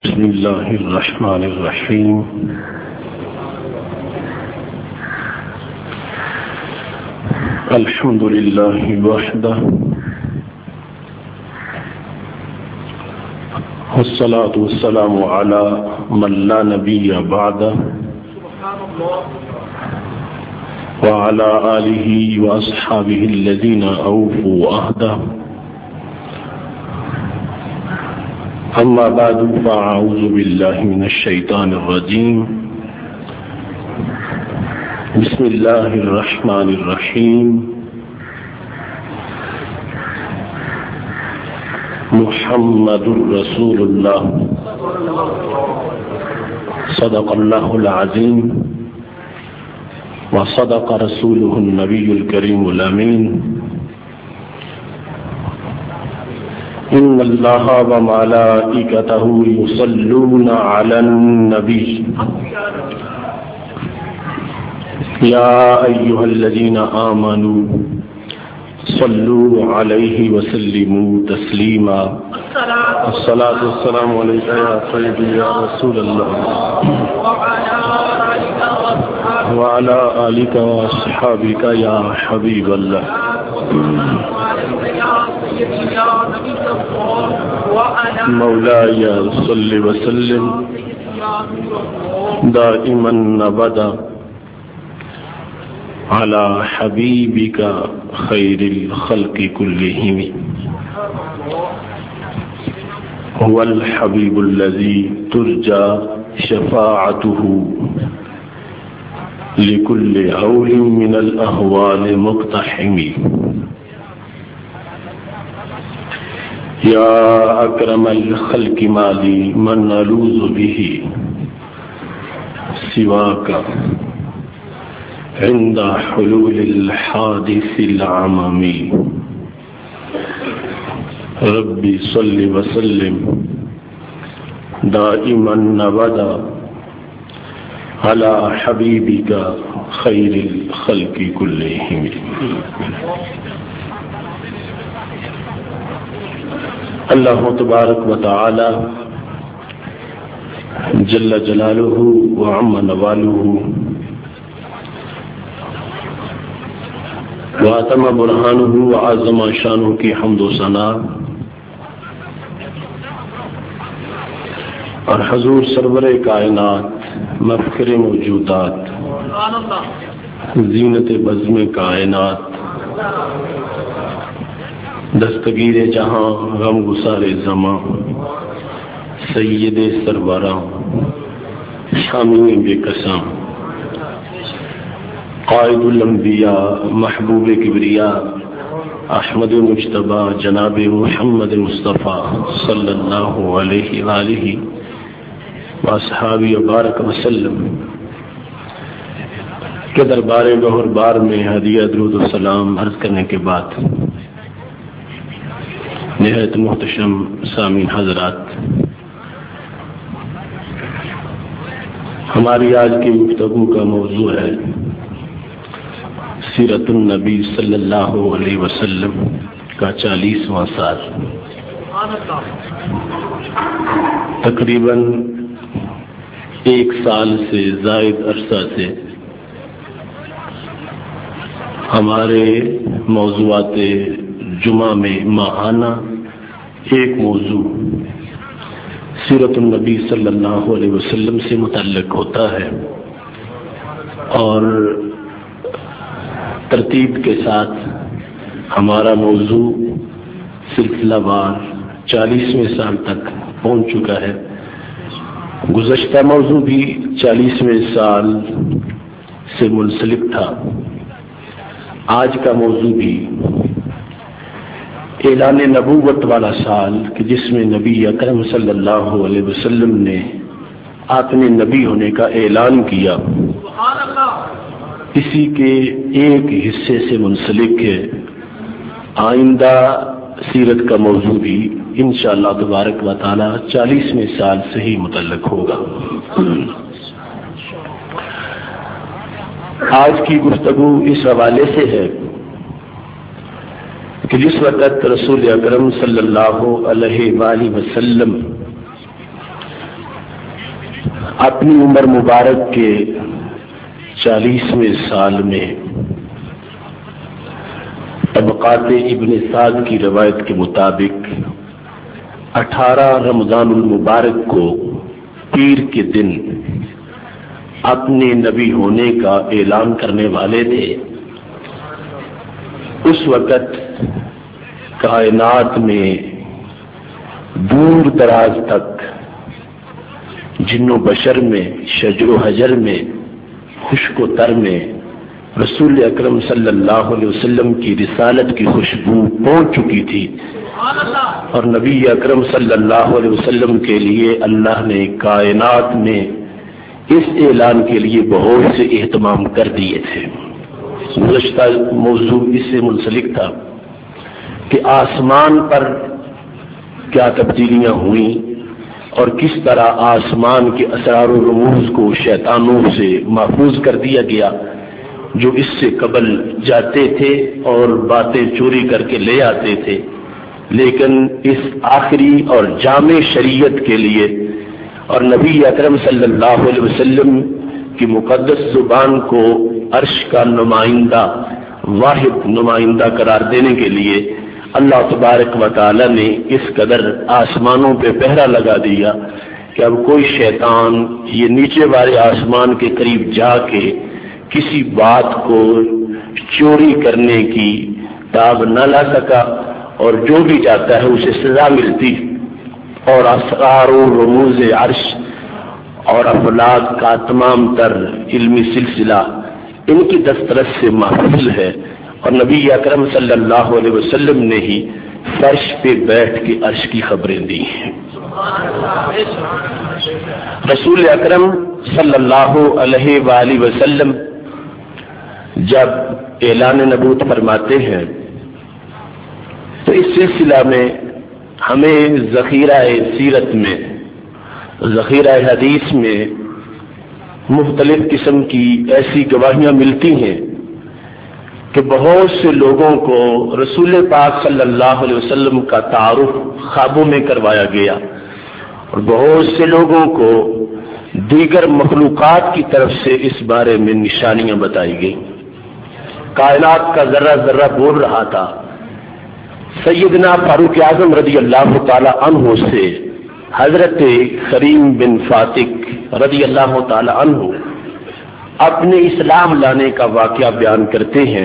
بسم الله الرحمن الرحيم. الحمد لله وحده والصلاة والسلام على من لا نبي بعده وعلى آله وأصحابه الذين أوفوا عهده. أما بعد فأعوذ بالله من الشيطان الرجيم. بسم الله الرحمن الرحيم. محمد رسول الله صدق الله العظيم وصدق رسوله النبي الكريم الأمين. إن الله وملائكته يصلون على النبي يا أيها الذين آمنوا صلوا عليه وسلموا تسليما. الصلاة والسلام عليك يا سيدي يا رسول الله وعلى آلك وأصحابك يا حبيب الله. مولاي صل وسلم دائما أبدا على حبيبك خير الخلق كلهم. هو الحبيب الذي ترجى شفاعته لكل هول من الأهوال مقتحم. يا أكرم الخلق ما لي من ألوذ به سواك عند حلول الحادث العممي. ربي صل وسلم دائما أبدا على حبيبك خير الخلق كلهم. اللہ تبارک و تعالی جل جلالہ وعم نوالہ واتم برہانہ وعظم شانہ کی حمد و ثنا اور حضور سرور کائنات مفخر موجودات زینت بزم کائنات دستگیر جہاں غم گسار زماں سید سربراں شامی بے قسم قائد الانبیاء محبوب کبریا احمد مجتبی جناب محمد مصطفیٰ صلی اللہ علیہ وآلہ واصحابہ وبارک وسلم کے دربار گہر بار میں ہدیہ درود و سلام عرض کرنے کے بعد نہایت محتشم سامعین حضرات، ہماری آج کی گفتگو کا موضوع ہے سیرت النبی صلی اللہ علیہ وسلم کا 40واں سال. تقریباً 1 سال سے زائد عرصہ سے ہمارے موضوعات جمعہ میں ماہانہ ایک موضوع سیرت النبی صلی اللہ علیہ وسلم سے متعلق ہوتا ہے، اور ترتیب کے ساتھ ہمارا موضوع سلسلہ وار 40ویں سال تک پہنچ چکا ہے. گزشتہ موضوع بھی 40ویں سال سے منسلک تھا. آج کا موضوع بھی اعلان نبوت والا سال کہ جس میں نبی اکرم صلی اللہ علیہ وسلم نے اپنے نبی ہونے کا اعلان کیا، اسی کے ایک حصے سے منسلک ہے. آئندہ سیرت کا موضوع بھی انشاءاللہ تبارک و تعالی 40ویں سال سے ہی متعلق ہوگا. آج کی گفتگو اس حوالے سے ہے کہ جس وقت رسول اکرم صلی اللہ علیہ وآلہ وسلم اپنی عمر مبارک کے 40ویں سال میں طبقات ابن سعد کی روایت کے مطابق 18 رمضان المبارک کو پیر کے دن اپنے نبی ہونے کا اعلان کرنے والے تھے۔ اس وقت کائنات میں دور دراز تک جن و بشر میں، شجر و حجر میں، خشک و تر میں رسول اکرم صلی اللہ علیہ وسلم کی رسالت کی خوشبو پہنچ چکی تھی، اور نبی اکرم صلی اللہ علیہ وسلم کے لیے اللہ نے کائنات میں اس اعلان کے لیے بہت سے اہتمام کر دیے تھے۔ گزشتہ موضوع اس سے منسلک تھا کہ آسمان پر کیا تبدیلیاں ہوئیں اور کس طرح آسمان کے اسرار و رموز کو شیطانوں سے محفوظ کر دیا گیا جو اس سے قبل جاتے تھے اور باتیں چوری کر کے لے آتے تھے، لیکن اس آخری اور جامع شریعت کے لیے اور نبی اکرم صلی اللہ علیہ وسلم کی مقدس زبان کو عرش کا نمائندہ، واحد نمائندہ قرار دینے کے لیے اللہ تبارک و تعالی نے اس قدر آسمانوں پہ پہرا لگا دیا کہ اب کوئی شیطان یہ نیچے والے آسمان کے قریب جا کے کسی بات کو چوری کرنے کی تاب نہ لا سکا، اور جو بھی جاتا ہے اسے سزا ملتی، اور اسرار و رموز عرش اور افلاک کا تمام تر علمی سلسلہ ان کی دسترس سے محفوظ ہے، اور نبی اکرم صلی اللہ علیہ وسلم نے ہی فرش پہ بیٹھ کے عرش کی خبریں دی ہیں۔ رسول اکرم صلی اللہ علیہ وآلہ وسلم جب اعلان نبوت فرماتے ہیں تو اس سلسلہ میں ہمیں ذخیرہ سیرت میں، ذخیرہ حدیث میں مختلف قسم کی ایسی گواہیاں ملتی ہیں کہ بہت سے لوگوں کو رسول پاک صلی اللہ علیہ وسلم کا تعارف خوابوں میں کروایا گیا، اور بہت سے لوگوں کو دیگر مخلوقات کی طرف سے اس بارے میں نشانیاں بتائی گئیں۔ کائنات کا ذرہ ذرہ بول رہا تھا۔ سیدنا فاروق اعظم رضی اللہ تعالی عنہ سے حضرت کریم بن فاتق رضی اللہ تعالی عنہ اپنے اسلام لانے کا واقعہ بیان کرتے ہیں۔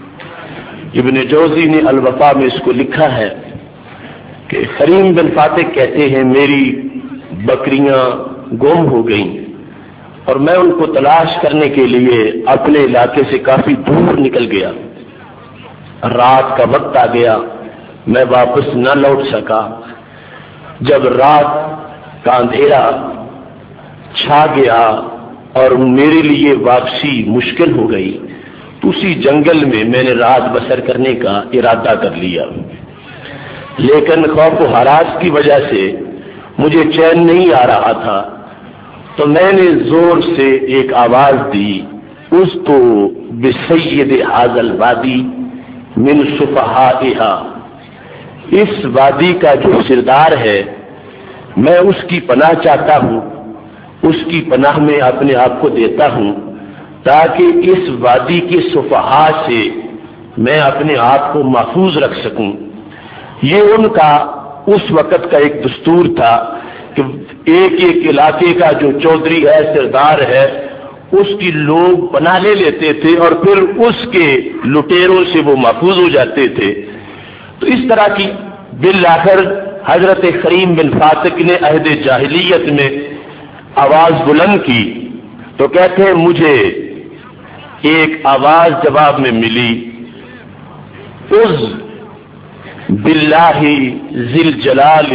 ابن جوزی نے الوفا میں اس کو لکھا ہے کہ کریم بن فاتق کہتے ہیں میری بکریاں گم ہو گئیں اور میں ان کو تلاش کرنے کے لیے اپنے علاقے سے کافی دور نکل گیا۔ رات کا وقت آ گیا، میں واپس نہ لوٹ سکا۔ جب رات کا اندھیرا چھا گیا اور میرے لیے واپسی مشکل ہو گئی تو اسی جنگل میں میں نے رات بسر کرنے کا ارادہ کر لیا، لیکن خوف و ہراس کی وجہ سے مجھے چین نہیں آ رہا تھا، تو میں نے زور سے ایک آواز دی، اس تو بسید ھذا الوادی من صفحائھا، اس وادی کا جو سردار ہے میں اس کی پناہ چاہتا ہوں، اس کی پناہ میں اپنے آپ کو دیتا ہوں تاکہ اس وادی کے صفحاء سے میں اپنے آپ کو محفوظ رکھ سکوں۔ یہ ان کا اس وقت کا ایک دستور تھا کہ ایک ایک علاقے کا جو چودھری ہے، سردار ہے، اس کی لوگ پناہ لے لیتے تھے اور پھر اس کے لٹیروں سے وہ محفوظ ہو جاتے تھے۔ تو اس طرح کی بالآخر حضرت کریم بن فاتق نے عہد جاہلیت میں آواز بلند کی تو کہتے ہیں مجھے ایک آواز جواب میں ملی، اذ باللہ ذی الجلال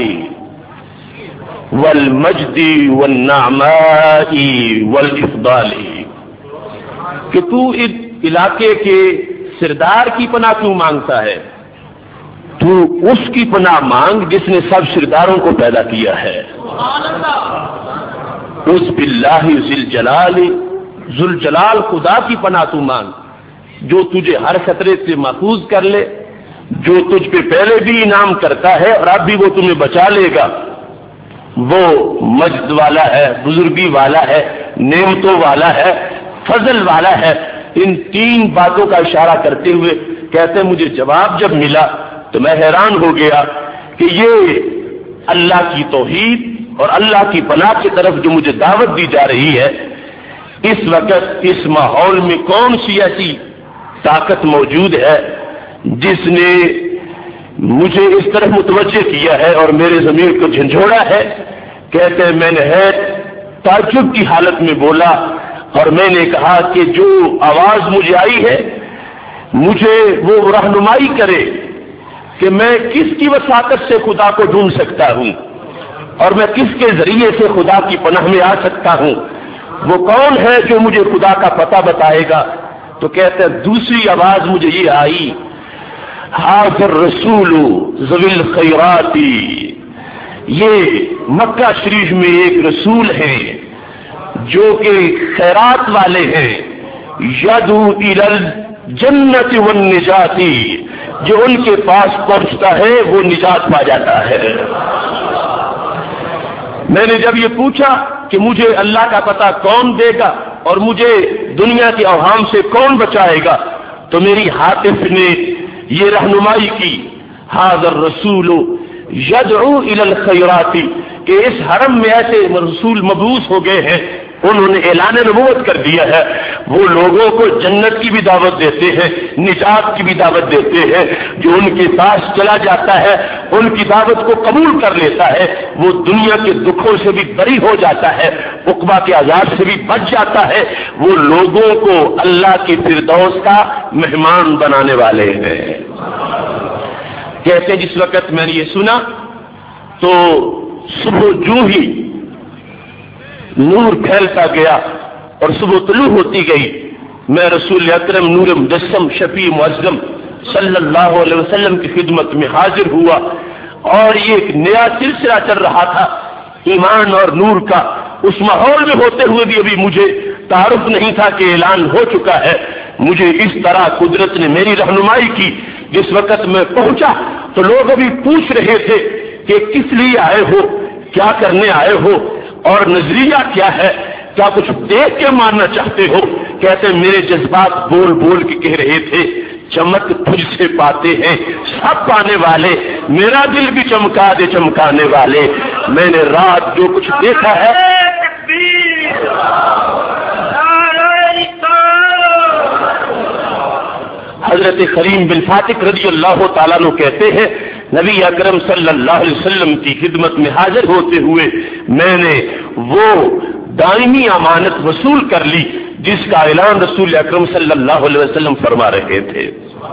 والمجد والنعماء والافضال، کہ تو اس علاقے کے سردار کی پناہ کیوں مانگتا ہے؟ تو اس کی پناہ مانگ جس نے سب سرداروں کو پیدا کیا ہے۔ اس باللہ ذی الجلال، ذو الجلال خدا کی پناہ تو مانگ جو تجھے ہر خطرے سے محفوظ کر لے، جو تجھ پہ پہلے بھی انعام کرتا ہے اور اب بھی وہ تمہیں بچا لے گا۔ وہ مجد والا ہے، بزرگی والا ہے، نعمتوں والا ہے، فضل والا ہے۔ ان تین باتوں کا اشارہ کرتے ہوئے کہتے ہیں مجھے جواب جب ملا تو میں حیران ہو گیا کہ یہ اللہ کی توحید اور اللہ کی پناہ کی طرف جو مجھے دعوت دی جا رہی ہے، اس وقت اس ماحول میں کون سی ایسی طاقت موجود ہے جس نے مجھے اس طرح متوجہ کیا ہے اور میرے ضمیر کو جھنجھوڑا ہے۔ کہتے ہیں میں نے تعجب کی حالت میں بولا اور میں نے کہا کہ جو آواز مجھے آئی ہے مجھے وہ رہنمائی کرے کہ میں کس کی وساطت سے خدا کو ڈھونڈ سکتا ہوں اور میں کس کے ذریعے سے خدا کی پناہ میں آ سکتا ہوں، وہ کون ہے جو مجھے خدا کا پتہ بتائے گا؟ تو کہتے ہیں دوسری آواز مجھے یہ آئی، حاضر رسول ذوی الخیرات، یہ مکہ شریف میں ایک رسول ہیں جو کہ خیرات والے ہیں، یدعو الی الجنت والنجات، جو ان کے پاس پہنچتا ہے وہ نجات پا جاتا ہے۔ میں نے جب یہ پوچھا کہ مجھے اللہ کا پتہ کون دے گا اور مجھے دنیا کے اوہام سے کون بچائے گا، تو میری حاطف نے یہ رہنمائی کی، حاضر رسول یدعو الی الخیرات، کہ اس حرم میں ایسے رسول مبعوث ہو گئے ہیں، انہوں نے اعلان نبوت کر دیا ہے، وہ لوگوں کو جنت کی بھی دعوت دیتے ہیں، نجات کی بھی دعوت دیتے ہیں۔ جو ان کے پاس چلا جاتا ہے، ان کی دعوت کو قبول کر لیتا ہے، وہ دنیا کے دکھوں سے بھی بری ہو جاتا ہے، عقبہ کے عذاب سے بھی بچ جاتا ہے۔ وہ لوگوں کو اللہ کی فردوس کا مہمان بنانے والے ہیں۔ کہتے جس وقت میں نے یہ سنا تو صبح جو ہی نور پھیلتا گیا اور صبح طلوع ہوتی گئی، میں رسول اکرم نور مجسم شفیع معظم صلی اللہ علیہ وسلم کی خدمت میں حاضر ہوا، اور یہ ایک نیا سلسلہ چل رہا تھا ایمان اور نور کا۔ اس ماحول میں ہوتے ہوئے بھی ابھی مجھے تعارف نہیں تھا کہ اعلان ہو چکا ہے۔ مجھے اس طرح قدرت نے میری رہنمائی کی، جس وقت میں پہنچا تو لوگ ابھی پوچھ رہے تھے کہ کس لیے آئے ہو، کیا کرنے آئے ہو، اور نظریہ کیا ہے، کیا کچھ دیکھ کے ماننا چاہتے ہو؟ کہتے ہیں میرے جذبات بول بول کے کہہ رہے تھے، چمک تجھ سے پاتے ہیں سب پانے والے، میرا دل بھی چمکا دے چمکانے والے۔ میں نے رات جو کچھ دیکھا ہے، حضرت کریم بن فاتح رضی اللہ تعالیٰ عنہ کہتے ہیں نبی اکرم صلی اللہ علیہ وسلم کی خدمت میں حاضر ہوتے ہوئے میں نے وہ دائمی امانت وصول کر لی جس کا اعلان رسول اکرم صلی اللہ علیہ وسلم فرما رہے تھے۔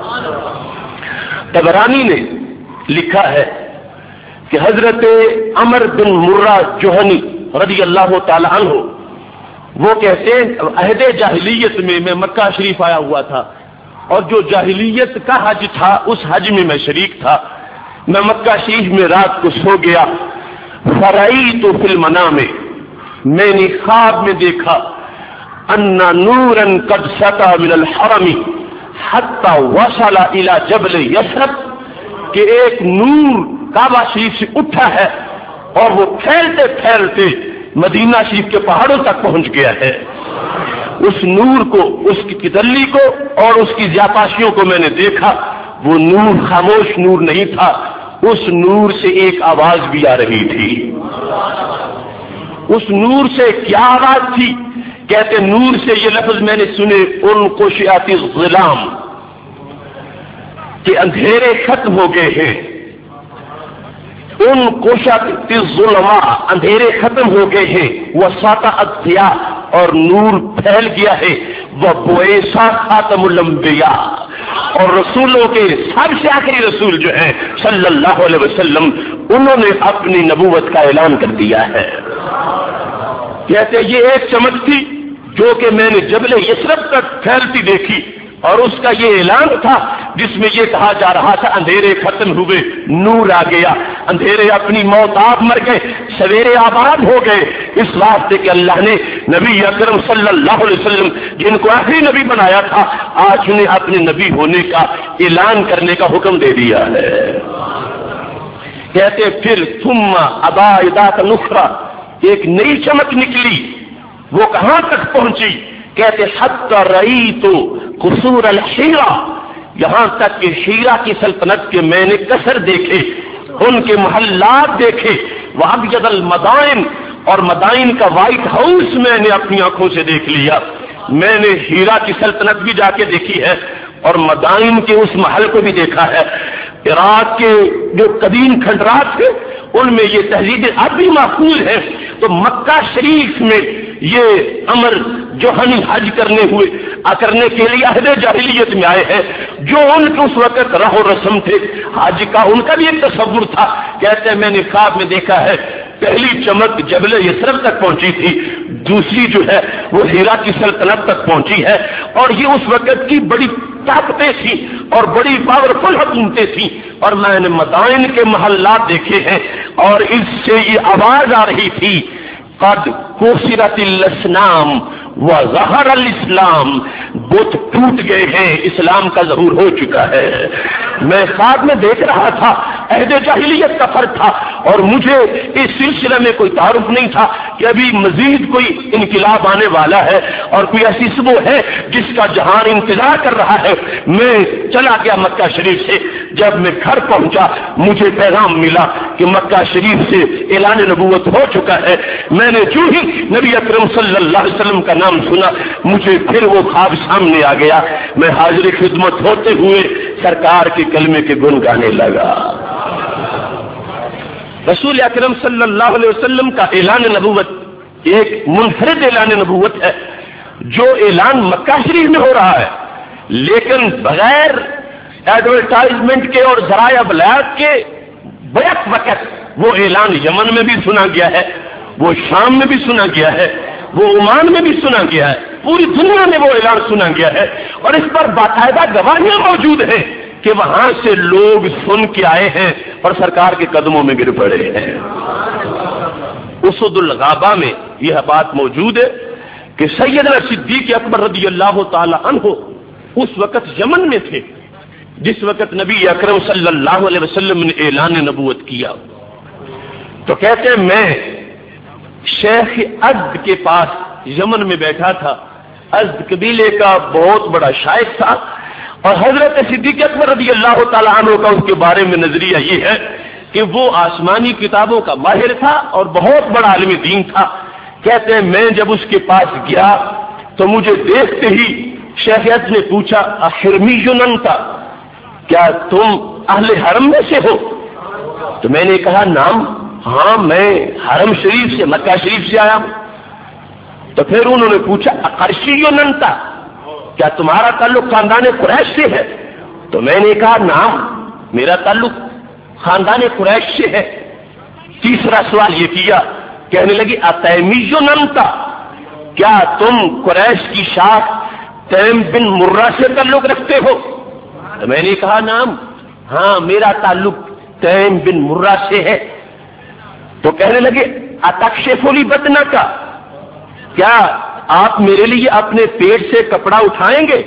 طبرانی نے لکھا ہے کہ حضرت عمر بن مرہ جوہنی رضی اللہ تعالی عنہ وہ کہتے ہیں عہد جاہلیت میں مکہ شریف آیا ہوا تھا، اور جو جاہلیت کا حج تھا اس حج میں میں شریک تھا۔ میں مکہ شریف میں رات کو سو گیا، فرأیت فی المنام، میں نے خواب میں دیکھا ان نورا قد سطع من الحرم حتی وصل الى جبل یثرب، کہ ایک نور کعبہ شریف سے اٹھا ہے اور وہ پھیلتے پھیلتے مدینہ شریف کے پہاڑوں تک پہنچ گیا ہے۔ اس نور کو، اس کی تجلی کو اور اس کی زیاداشیوں کو میں نے دیکھا۔ وہ نور خاموش نور نہیں تھا، اس نور سے ایک آواز بھی آ رہی تھی۔ اس نور سے کیا آواز تھی؟ کہتے نور سے یہ لفظ میں نے سنے، ان قشعت الظلام، کہ اندھیرے ختم ہو گئے ہیں۔ ان قشعت الظلماء، اندھیرے ختم ہو گئے ہیں، وسطع الضیاء، اور نور پھیل گیا ہے، وبعث خاتم الانبیاء، اور رسولوں کے سب سے آخری رسول جو ہیں صلی اللہ علیہ وسلم، انہوں نے اپنی نبوت کا اعلان کر دیا ہے۔ کہتے یہ ایک چمک تھی جو کہ میں نے جبل یثرب تک پھیلتی دیکھی، اور اس کا یہ اعلان تھا جس میں یہ کہا جا رہا تھا اندھیرے ختم ہوئے، نور آ گیا، اندھیرے اپنی موت آپ مر گئے، سویرے آباد ہو گئے، اس واسطے کہ اللہ نے نبی اکرم صلی اللہ علیہ وسلم جن کو آخری نبی بنایا تھا، آج انہیں اپنے نبی ہونے کا اعلان کرنے کا حکم دے دیا ہے۔ کہتے پھر ثم اضاء ذات نخرا، ایک نئی چمک نکلی، وہ کہاں تک پہنچی؟ کہتے حتی رأیت قصور الحیرہ، یہاں تک کہ حیرہ کی سلطنت کے میں نے قصر دیکھے، ان کے محلات دیکھے، وابیض المدائن، اور مدائن کا وائٹ ہاؤس میں نے اپنی آنکھوں سے دیکھ لیا۔ میں نے ہیرا کی سلطنت بھی جا کے دیکھی ہے اور مدائن کے اس محل کو بھی دیکھا ہے۔ عراق کے جو قدیم کھنڈرات تھے ان میں یہ تہذیبیں اب بھی محفوظ ہیں۔ تو مکہ شریف میں یہ امر جو ہم حج کرنے کے لیے عہد جاہلیت میں آئے ہیں، جو ان کے اس وقت رہ و رسم تھے حج کا، ان کا بھی ایک تصور تھا۔ کہتے ہیں میں نے خواب میں دیکھا ہے پہلی چمک جبل یثرب تک پہنچی تھی، دوسری جو ہے وہ ہیرا کی سلطنت تک پہنچی ہے، اور یہ اس وقت کی بڑی طاقتیں تھیں اور بڑی پاورفل حکومتیں تھیں، اور میں نے مدائن کے محلات دیکھے ہیں، اور اس سے یہ آواز آ رہی تھی قد کسرت الاسنام وظہر الاسلام، بت ٹوٹ گئے ہیں، اسلام کا ظہور ہو چکا ہے۔ میں خواب میں دیکھ رہا تھا، عہد جاہلیت کا فرق تھا، اور مجھے اس سلسلے میں کوئی تعارف نہیں تھا کہ ابھی مزید کوئی انقلاب آنے والا ہے اور کوئی ایسی صبح ہے جس کا جہان انتظار کر رہا ہے۔ میں چلا گیا مکہ شریف سے، جب میں گھر پہنچا مجھے پیغام ملا کہ مکہ شریف سے اعلان نبوت ہو چکا ہے۔ میں نے جو ہی نبی اکرم صلی اللہ علیہ وسلم کا نام سنا، مجھے پھر وہ خواب سامنے آ گیا۔ میں حاضر خدمت ہوتے ہوئے سرکار کے کلمے کے گن گانے لگا۔ رسول اکرم صلی اللہ علیہ وسلم کا اعلان نبوت ایک منفرد اعلان نبوت ہے، جو اعلان مکہ شریف میں ہو رہا ہے، لیکن بغیر ایڈورٹائزمنٹ کے اور ذرائع ابلاغ کے بیک وقت وہ اعلان یمن میں بھی سنا گیا ہے، وہ شام میں بھی سنا گیا ہے، وہ عمان میں بھی سنا گیا ہے، پوری دنیا میں وہ اعلان سنا گیا ہے، اور اس پر باقاعدہ گواہیاں موجود ہیں کہ وہاں سے لوگ سن کے آئے ہیں اور سرکار کے قدموں میں گر پڑے ہیں۔ اسد الغابہ میں یہ بات موجود ہے کہ سیدنا صدیق اکبر رضی اللہ تعالی عنہ اس وقت یمن میں تھے جس وقت نبی اکرم صلی اللہ علیہ وسلم نے اعلان نبوت کیا۔ تو کہتے ہیں میں شیخ ازد کے پاس یمن میں بیٹھا تھا، ازد قبیلے کا بہت بڑا شائخ تھا، اور حضرت صدیق اکبر رضی اللہ تعالیٰ عنہ کا اس کے بارے میں نظریہ یہ ہے کہ وہ آسمانی کتابوں کا ماہر تھا اور بہت بڑا عالم دین تھا۔ کہتے ہیں میں جب اس کے پاس گیا تو مجھے دیکھتے ہی شیخ ازد نے پوچھا احرمی انت، کیا تم اہل حرم میں سے ہو؟ تو میں نے کہا نام، ہاں میں حرم شریف سے، مکہ شریف سے آیا ہوں۔ تو پھر انہوں نے پوچھا اقرشی انت، کیا تمہارا تعلق خاندان قریش سے ہے؟ تو میں نے کہا نام، میرا تعلق خاندان قریش سے ہے۔ تیسرا سوال یہ کیا، کہنے لگی اتیمی انت، کیا تم قریش کی شاخ تیم بن مرہ سے تعلق رکھتے ہو؟ تو میں نے کہا نام، ہاں میرا تعلق تیم بن مرہ سے ہے۔ تو کہنے لگے اتکشف لی بدنک، کیا آپ میرے لیے اپنے پیٹ سے کپڑا اٹھائیں گے؟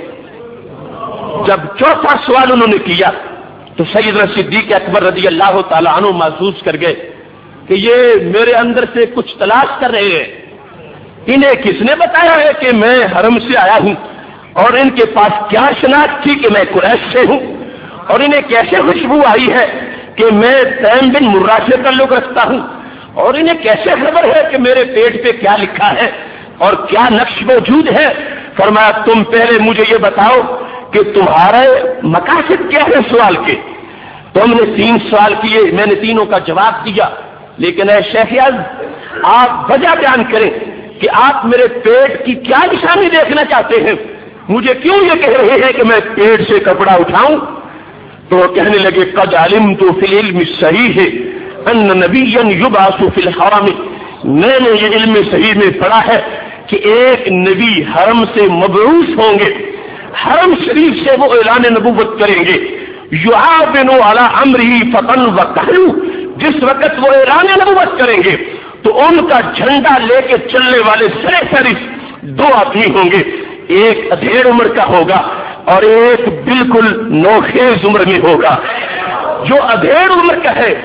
جب چوتھا سوال انہوں نے کیا تو سیدنا صدیق اکبر رضی اللہ تعالیٰ عنہ محسوس کر گئے کہ یہ میرے اندر سے کچھ تلاش کر رہے ہیں۔ انہیں کس نے بتایا ہے کہ میں حرم سے آیا ہوں، اور ان کے پاس کیا شناخت تھی کہ میں قریش سے ہوں، اور انہیں کیسے خوشبو آئی ہے کہ میں تیم بن مرہ سے تعلق رکھتا ہوں، اور انہیں کیسے خبر ہے کہ میرے پیٹ پہ کیا لکھا ہے اور کیا نقش موجود ہے؟ فرمایا تم پہلے مجھے یہ بتاؤ کہ تمہارے مقاصد کیا ہے سوال کے؟ تو ہم نے 3 سوال کیے، میں نے تینوں کا جواب دیا، لیکن اے شیخ ازد آپ وجہ بیان کریں کہ آپ میرے پیٹ کی کیا نشانی دیکھنا چاہتے ہیں، مجھے کیوں یہ کہہ رہے ہیں کہ میں پیٹ سے کپڑا اٹھاؤں؟ تو وہ کہنے لگے قد علمت فی العلم الصحیح ان نبیا یبعث فی الحرم، میں نے یہ علم صحیح میں پڑھا ہے کہ ایک نبی حرم سے مبعوث ہوں گے، حرم شریف سے وہ اعلان نبوت کریں گے، یعاون علی امرہ فتن وکہلو، جس وقت وہ اعلان نبوت کریں گے تو ان کا جھنڈا لے کے چلنے والے سرے فہرست 2 آدمی ہوں گے، ایک ادھیڑ عمر کا ہوگا اور ایک بالکل نوخیز عمر میں ہوگا۔ جو ادھیڑ عمر کا ہے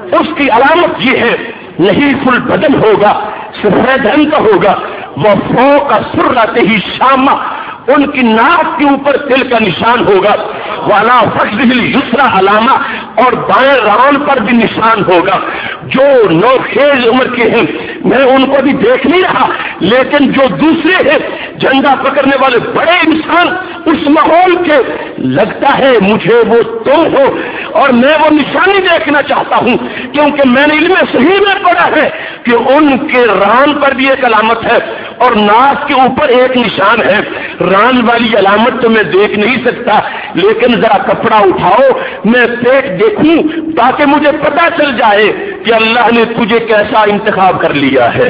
اس کی علامت یہ ہے نحیف البدن ہوگا، سفید رنگ کا ہوگا، وہ فوق سرۃ ہی شامہ، ان کی ناک کے اوپر تل کا نشان ہوگا، والا فخذہ الیسریٰ علامہ، اور بائیں ران پر بھی نشان ہوگا۔ جو نوخیز عمر کے ہیں میں ان کو بھی دیکھ نہیں رہا، لیکن جو دوسرے ہیں جھنڈا پکڑنے والے بڑے انسان، اس ماحول کے لگتا ہے مجھے وہ تم ہو، اور میں وہ نشانی دیکھنا چاہتا ہوں، کیونکہ میں نے علم صحیح میں پڑھا ہے کہ ان کے ران پر بھی ایک علامت ہے اور ناک کے اوپر ایک نشان ہے۔ ران والی علامت تو میں دیکھ نہیں سکتا، لیکن ذرا کپڑا اٹھاؤ میں پیٹ دیکھوں تاکہ مجھے پتا چل جائے کہ اللہ نے تجھے کیسا انتخاب کر لیا ہے۔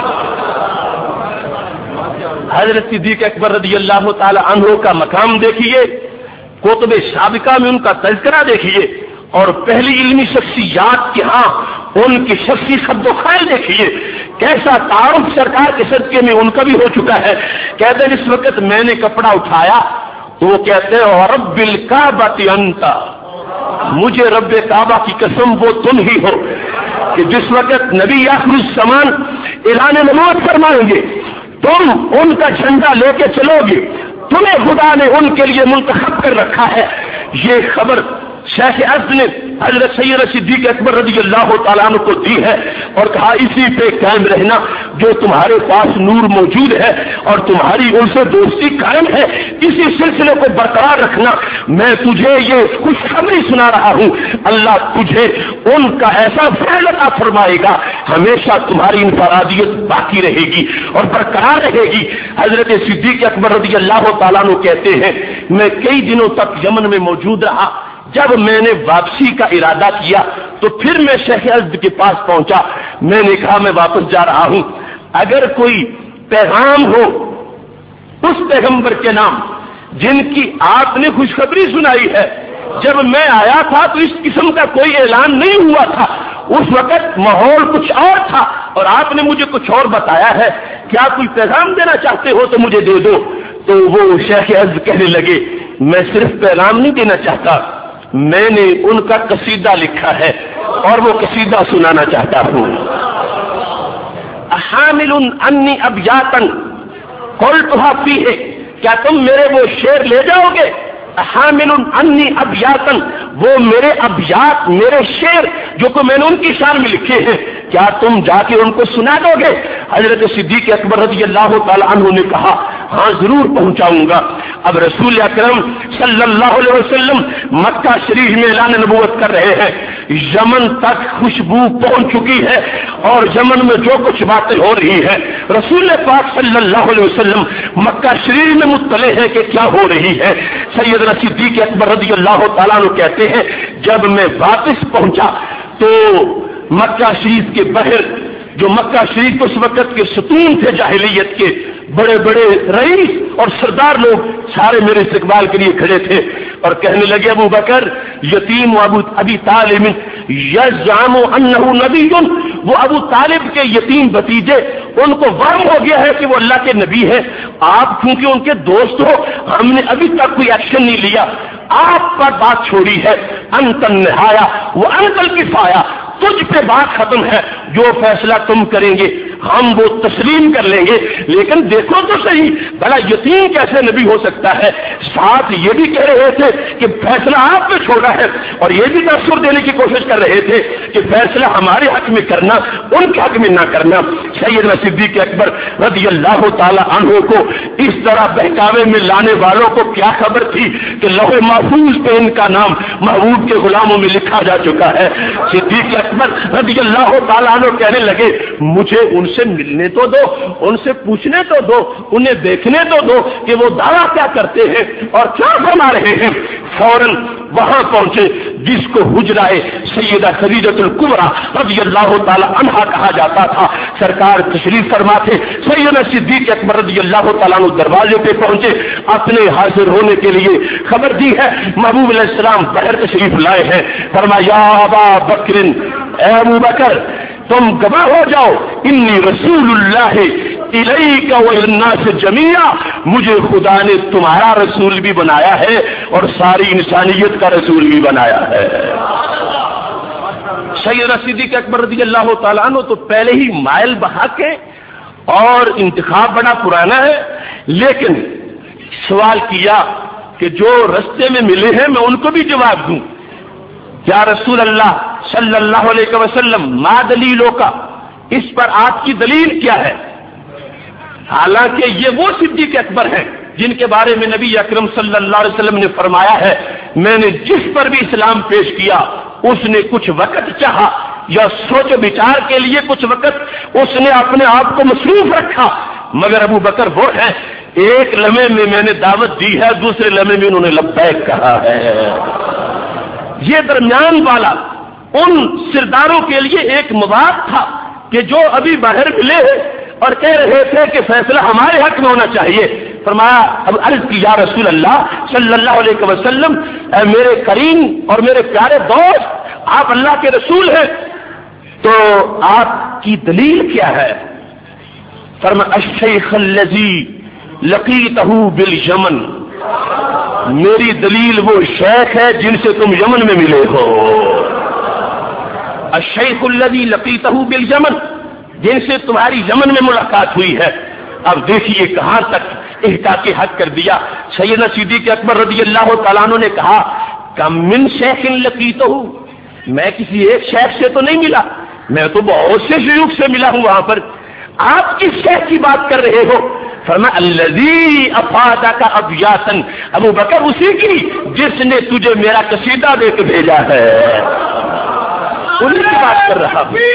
حضرت صدیق اکبر رضی اللہ تعالی عنہ کا مقام دیکھیے، کتب سابقہ میں ان کا تذکرہ دیکھیے، اور پہلی علمی شخصیات کے ہاں ان کی شخصی خد و خال دیکھیے، کیسا تعارف سرکار کے صدقے میں ان کا بھی ہو چکا ہے۔ کہتے ہیں جس وقت میں نے کپڑا اٹھایا تو وہ کہتے ہیں رب الکعبۃ انت، مجھے رب کعبہ کی قسم وہ تم ہی ہو، کہ جس وقت نبی آخر الزمان اعلان نبوت فرمائیں گے تم ان کا جھنڈا لے کے چلو گے، تمہیں خدا نے ان کے لیے منتخب کر رکھا ہے۔ یہ خبر شیخ ازد نے حضرت سید صدیق اکبر رضی اللہ تعالیٰ عنہ کو دی ہے اور کہا اسی پہ قائم رہنا، جو تمہارے پاس نور موجود ہے اور تمہاری ان سے دوستی قائم ہے، اسی سلسلے کو برقرار رکھنا۔ میں تجھے یہ خوشخبری سنا رہا ہوں، اللہ تجھے ان کا ایسا فیض عطا فرمائے گا، ہمیشہ تمہاری انفرادیت باقی رہے گی اور برقرار رہے گی۔ حضرت صدیق اکبر رضی اللہ تعالیٰ عنہ کہتے ہیں میں کئی دنوں تک یمن میں موجود رہا، جب میں نے واپسی کا ارادہ کیا تو پھر میں شیخ ازد کے پاس پہنچا، میں نے کہا میں واپس جا رہا ہوں، اگر کوئی پیغام ہو اس پیغمبر کے نام جن کی آپ نے خوشخبری سنائی ہے۔ جب میں آیا تھا تو اس قسم کا کوئی اعلان نہیں ہوا تھا، اس وقت ماحول کچھ اور تھا اور آپ نے مجھے کچھ اور بتایا ہے، کیا کوئی پیغام دینا چاہتے ہو تو مجھے دے دو۔ تو وہ شیخ ازد کہنے لگے میں صرف پیغام نہیں دینا چاہتا، میں نے ان کا قصیدہ لکھا ہے اور وہ قصیدہ سنانا چاہتا ہوں۔ حامل انی ابیاتا قلتها فیہ، کیا تم میرے وہ شعر لے جاؤ گے؟ حامل انی ابیاتا، وہ میرے ابیات میرے شعر جو کہ میں نے ان کی شان میں لکھے ہیں، کیا تم جا کے ان کو سنا دو گے؟ حضرت صدیق اکبر رضی اللہ تعالی عنہ نے کہا ہاں ضرور پہنچاؤں گا۔ اب رسول اکرم صلی اللہ علیہ وسلم مکہ شریف میں اعلان نبوت کر رہے ہیں، یمن تک خوشبو پہنچ چکی ہے اور یمن میں جو کچھ باتیں ہو رہی ہیں رسول پاک صلی اللہ علیہ وسلم مکہ شریف میں مطلع ہے کہ کیا ہو رہی ہے۔ سیدنا صدیق اکبر رضی اللہ تعالیٰ عنہ کہتے ہیں جب میں واپس پہنچا تو مکہ شریف کے باہر جو مکہ شریف اس وقت کے ستون تھے جاہلیت کے، بڑے بڑے رئیس اور سردار لوگ سارے میرے استقبال کے لیے کھڑے تھے اور کہنے لگے ابو بکر یتیم ابی طالب یزعم انہ نبی، وہ ابو طالب کے یتیم بھتیجے ان کو وہم ہو گیا ہے کہ وہ اللہ کے نبی ہے، آپ کیونکہ ان کے دوست ہو ہم نے ابھی تک کوئی ایکشن نہیں لیا، آپ پر بات چھوڑی ہے، انت النہایا وہ انت الکفایا، تجھ پہ بات ختم ہے، جو فیصلہ تم کریں گے ہم وہ تسلیم کر لیں گے، لیکن دیکھو تو صحیح بڑا یتیم کیسے نبی ہو سکتا ہے۔ ساتھ یہ بھی کہہ رہے تھے کہ فیصلہ آپ پہ چھوڑا ہے اور یہ بھی تاثر دینے کی کوشش کر رہے تھے کہ فیصلہ ہمارے حق میں کرنا ان کے حق میں نہ کرنا۔ سیدنا صدیق اکبر رضی اللہ تعالی عنہ کو اس طرح بہکاوے میں لانے والوں کو کیا خبر تھی کہ لوح محفوظ پہ ان کا نام محبوب کے غلاموں میں لکھا جا چکا ہے۔ صدیق اکبر رضی اللہ تعالی عنہ کہنے لگے مجھے ان سے ملنے تو دو، ان سے پوچھنے تو دو، انہیں دیکھنے تو دو کہ وہ دعویٰ کیا کرتے ہیں اور کیا فرما رہے ہیں۔ فوراً وہاں پہنچے جس کو حجرہ سیدہ خدیجہ الکبریٰ رضی اللہ تعالی عنہا کہا جاتا تھا، سرکار تشریف فرما تھے۔ سیدنا صدیق اکبر رضی اللہ تعالیٰ عنہ دروازے پہ پہنچے، اپنے حاضر ہونے کے لیے خبر دی ہے، محبوب علیہ السلام باہر تشریف لائے ہیں، فرمایا یا ابا بکر، اے ابو بکر تم گواہ ہو جاؤ انی رسول اللہ الیک والناس جمیعا، مجھے خدا نے تمہارا رسول بھی بنایا ہے اور ساری انسانیت کا رسول بھی بنایا ہے۔ سیدنا صدیق اکبر رضی اللہ تعالیٰ عنہ تو پہلے ہی مائل بہا کے اور انتخاب بڑا پرانا ہے، لیکن سوال کیا کہ جو رستے میں ملے ہیں میں ان کو بھی جواب دوں۔ یا رسول اللہ صلی اللہ علیہ وسلم ما دلیلوں کا، اس پر آپ کی دلیل کیا ہے؟ حالانکہ یہ وہ صدیق اکبر ہیں جن کے بارے میں نبی اکرم صلی اللہ علیہ وسلم نے فرمایا ہے میں نے جس پر بھی اسلام پیش کیا اس نے کچھ وقت چاہا یا سوچ و بچار کے لیے کچھ وقت اس نے اپنے آپ کو مصروف رکھا، مگر ابو بکر وہ ہے ایک لمحے میں نے دعوت دی ہے، دوسرے لمحے میں انہوں نے لبیک کہا ہے۔ یہ درمیان والا ان سرداروں کے لیے ایک مواد تھا کہ جو ابھی باہر ملے اور کہہ رہے تھے کہ فیصلہ ہمارے حق میں ہونا چاہیے۔ فرمایا اب عرض کی یا رسول اللہ صلی اللہ علیہ وسلم، اے میرے کریم اور میرے پیارے دوست، آپ اللہ کے رسول ہیں تو آپ کی دلیل کیا ہے؟ فرمایا الشیخ الذی لقیتہ بالیمن، میری دلیل وہ شیخ ہے جن سے تم یمن میں ملے ہو۔ الشیخ الذی لقیتہ بالیمن، جن سے تمہاری یمن میں ملاقات ہوئی ہے۔ اب دیکھیے کہاں تک احقاق حق کر دیا۔ سیدنا صدیق اکبر رضی اللہ تعالیٰ عنہ نے کہا کم من شیخ لقیتہ، میں کسی ایک شیخ سے تو نہیں ملا، میں تو بہت سے شیوخ سے ملا ہوں وہاں پر، آپ کس شیخ کی بات کر رہے ہو؟ فرمایا الذی افادک ابیاتا، ابو بکر اسی کی جس نے تجھے میرا قصیدہ دے کے بھیجا ہے، انہی کی بات کر رہا ہوں۔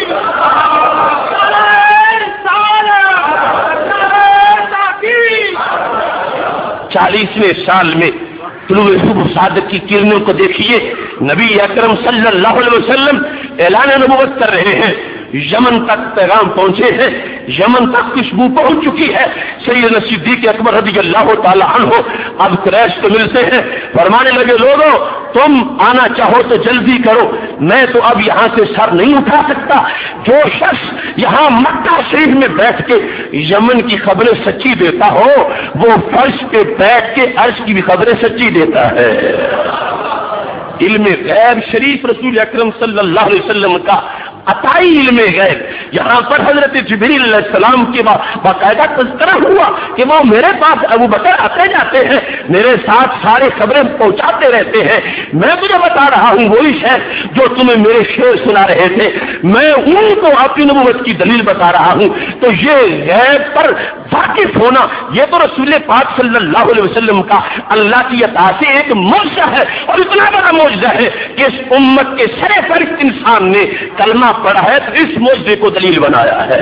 40ویں سال میں طلوع صبح صادق کی کرنوں کو دیکھیے، نبی اکرم صلی اللہ علیہ وسلم اعلان نبوت کر رہے ہیں، یمن تک پیغام پہنچے ہیں، یمن تک خوشبو پہنچ چکی ہے۔ سیدنا صدیق اکبر رضی اللہ تعالی عنہ اب قریش کو ملتے ہیں، فرمانے لگے لوگوں تم آنا چاہو تو جلدی کرو، میں تو اب یہاں سے سر نہیں اٹھا سکتا، جو شخص یہاں مکہ شریف میں بیٹھ کے یمن کی خبریں سچی دیتا ہو وہ فرش پہ بیٹھ کے عرش کی بھی خبریں سچی دیتا ہے۔ علم غیب شریف رسول اکرم صلی اللہ علیہ وسلم کا عطائی علم غیب، یہاں پر حضرت جبریل علیہ السلام کے باقاعدہ تذکرہ ہوا کہ وہ میرے پاس ابو بکر آتے جاتے ہیں، میرے ساتھ سارے خبریں پہنچاتے رہتے ہیں، میں تجھے بتا رہا ہوں وہی شیخ جو تمہیں میرے شعر سنا رہے تھے، میں ان کو اپنی نبوت کی دلیل بتا رہا ہوں۔ تو یہ غیب پر واقف ہونا یہ تو رسول پاک صلی اللہ علیہ وسلم کا اللہ کی عطا سے ایک معجزہ ہے، اور اتنا بڑا معجزہ ہے کہ اس امت کے سر فہرست انسان نے کلمہ پڑھا ہے تو اس معجزے کو دلیل بنایا ہے۔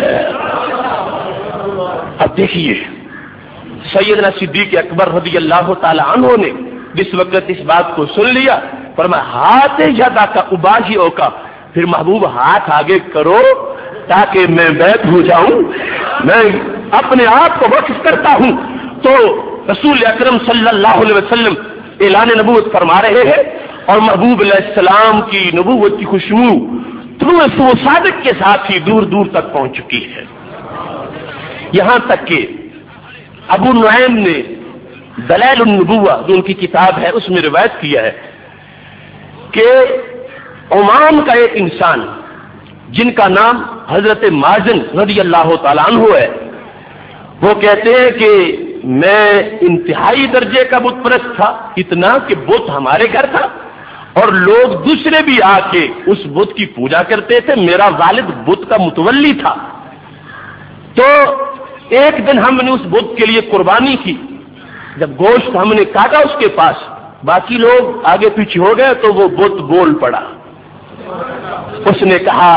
اب دیکھیے سیدنا صدیق اکبر رضی اللہ تعالی عنہ نے جس وقت اس بات کو سن لیا، فرمایا ہاتھ یدا کا اباجیوں کا، پھر محبوب ہاتھ آگے کرو تاکہ میں بیعت ہو جاؤں، میں اپنے آپ کو وقف کرتا ہوں۔ تو رسول اکرم صلی اللہ علیہ وسلم اعلان نبوت فرما رہے ہیں، اور محبوب علیہ السلام کی نبوت کی خوشبو طلوع صبح صادق کے ساتھ ہی دور دور تک پہنچ چکی ہے، یہاں تک کہ ابو نعیم نے دلائل النبوہ جو ان کی کتاب ہے اس میں روایت کیا ہے کہ عمان کا ایک انسان جن کا نام حضرت مازن رضی اللہ تعالیٰ عنہ ہے، وہ کہتے ہیں کہ میں انتہائی درجے کا بت پرست تھا، اتنا کہ بت ہمارے گھر تھا اور لوگ دوسرے بھی آ کے اس بت کی پوجا کرتے تھے، میرا والد بت کا متولی تھا۔ تو ایک دن ہم نے اس بت کے لیے قربانی کی، جب گوشت ہم نے کاٹا اس کے پاس، باقی لوگ آگے پیچھے ہو گئے تو وہ بت بول پڑا، اس نے کہا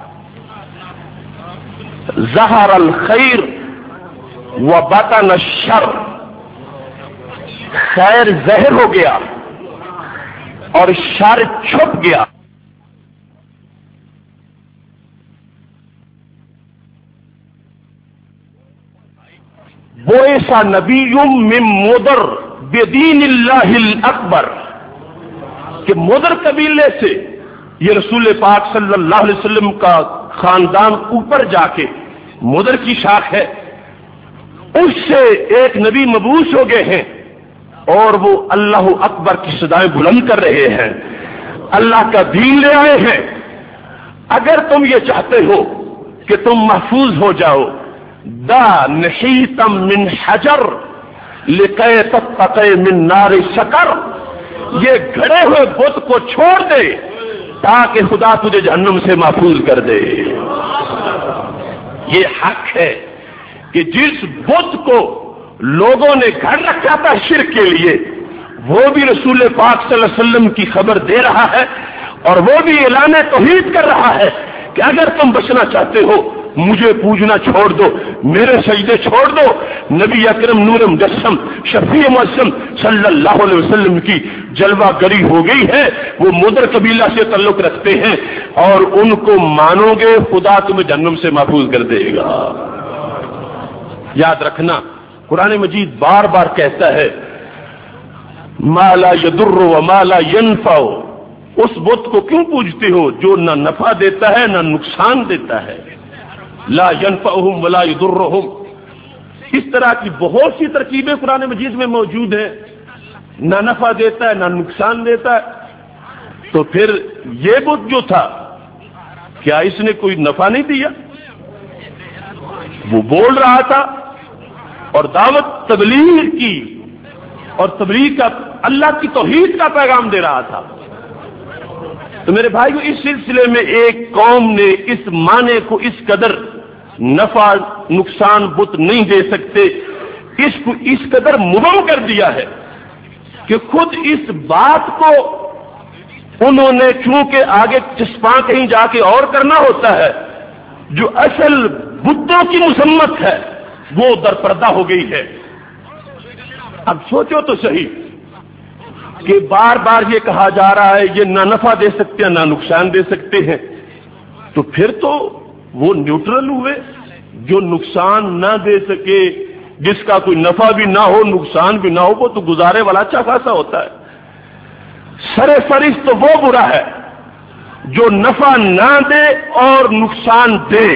ظہر الخیر وبطن الشر، خیر ظاہر ہو گیا اور شر چھپ گیا۔ وہ ایسا نبی من مدر بدین اللہ الاکبر، کہ مدر قبیلے سے یہ رسول پاک صلی اللہ علیہ وسلم کا خاندان اوپر جا کے مدر کی شاخ ہے، اس سے ایک نبی مبعوث ہو گئے ہیں اور وہ اللہ اکبر کی صدائیں بلند کر رہے ہیں، اللہ کا دین لے آئے ہیں، اگر تم یہ چاہتے ہو کہ تم محفوظ ہو جاؤ، دا نحیتم من حجر لکے تتقے من نار شکر، یہ گھڑے ہوئے بت کو چھوڑ دے تاکہ خدا تجھے جہنم سے محفوظ کر دے۔ یہ حق ہے کہ جس بت کو لوگوں نے گھر رکھا تھا شرک کے لیے، وہ بھی رسول پاک صلی اللہ علیہ وسلم کی خبر دے رہا ہے اور وہ بھی اعلان توحید کر رہا ہے کہ اگر تم بچنا چاہتے ہو مجھے پوجنا چھوڑ دو، میرے سجدے چھوڑ دو۔ نبی اکرم نور مجسم شفیع معصم صلی اللہ علیہ وسلم کی جلوہ گری ہو گئی ہے، وہ مدر قبیلہ سے تعلق رکھتے ہیں اور ان کو مانو گے خدا تمہیں جہنم سے محفوظ کر دے گا۔ یاد رکھنا قرآن مجید بار بار کہتا ہے ما لا یضر و ما لا ینفع، اس بت کو کیوں پوجتے ہو جو نہ نفع دیتا ہے نہ نقصان دیتا ہے، لا ینفعہم ولا یضرہم۔ اس طرح کی بہت سی ترکیبیں قرآن مجید میں موجود ہیں، نہ نفع دیتا ہے نہ نقصان دیتا ہے۔ تو پھر یہ بت جو تھا کیا اس نے کوئی نفع نہیں دیا؟ وہ بول رہا تھا اور دعوت تبلیغ کی اور تبلیغ کا اللہ کی توحید کا پیغام دے رہا تھا۔ تو میرے بھائیو اس سلسلے میں ایک قوم نے اس معنی کو اس قدر نفع نقصان بت نہیں دے سکتے، اس کو اس قدر مبہم کر دیا ہے کہ خود اس بات کو انہوں نے چونکہ آگے چسپاں کہیں جا کے اور کرنا ہوتا ہے، جو اصل بتوں کی مذمت ہے وہ درپردہ ہو گئی ہے۔ اب سوچو تو صحیح کہ بار بار یہ کہا جا رہا ہے یہ نہ نفع دے سکتے ہیں نہ نقصان دے سکتے ہیں، تو پھر تو وہ نیوٹرل ہوئے، جو نقصان نہ دے سکے، جس کا کوئی نفع بھی نہ ہو نقصان بھی نہ ہو، وہ تو گزارے والا اچھا خاصا ہوتا ہے۔ سر فہرست تو وہ برا ہے جو نفع نہ دے اور نقصان دے،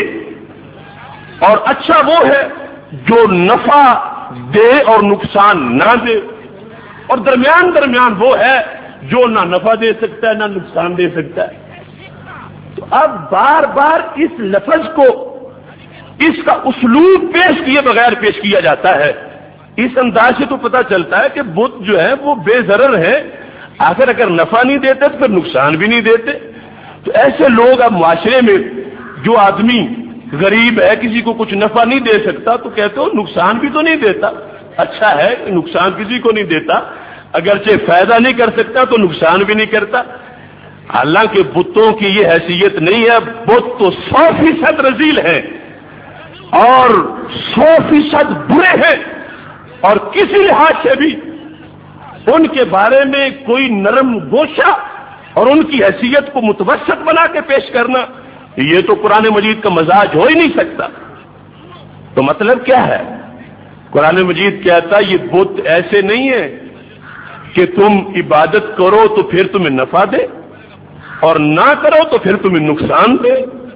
اور اچھا وہ ہے جو نفع دے اور نقصان نہ دے، اور درمیان وہ ہے جو نہ نفع دے سکتا ہے نہ نقصان دے سکتا ہے۔ تو اب بار بار اس لفظ کو اس کا اسلوب پیش کیے بغیر پیش کیا جاتا ہے۔ اس انداز سے تو پتہ چلتا ہے کہ بت جو ہے وہ بے ضرر ہے، آخر اگر نفع نہیں دیتے تو پھر نقصان بھی نہیں دیتے۔ تو ایسے لوگ اب معاشرے میں، جو آدمی غریب ہے کسی کو کچھ نفع نہیں دے سکتا تو کہتے ہو نقصان بھی تو نہیں دیتا، اچھا ہے کہ نقصان کسی کو نہیں دیتا، اگرچہ فائدہ نہیں کر سکتا تو نقصان بھی نہیں کرتا۔ حالانکہ بتوں کی یہ حیثیت نہیں ہے، بت تو 100% رذیل ہے اور 100% برے ہیں، اور کسی لحاظ سے بھی ان کے بارے میں کوئی نرم گوشہ اور ان کی حیثیت کو متوسط بنا کے پیش کرنا، یہ تو قرآن مجید کا مزاج ہو ہی نہیں سکتا۔ تو مطلب کیا ہے؟ قرآن مجید کہتا ہے یہ بت ایسے نہیں ہے کہ تم عبادت کرو تو پھر تمہیں نفع دے اور نہ کرو تو پھر تمہیں نقصان دے۔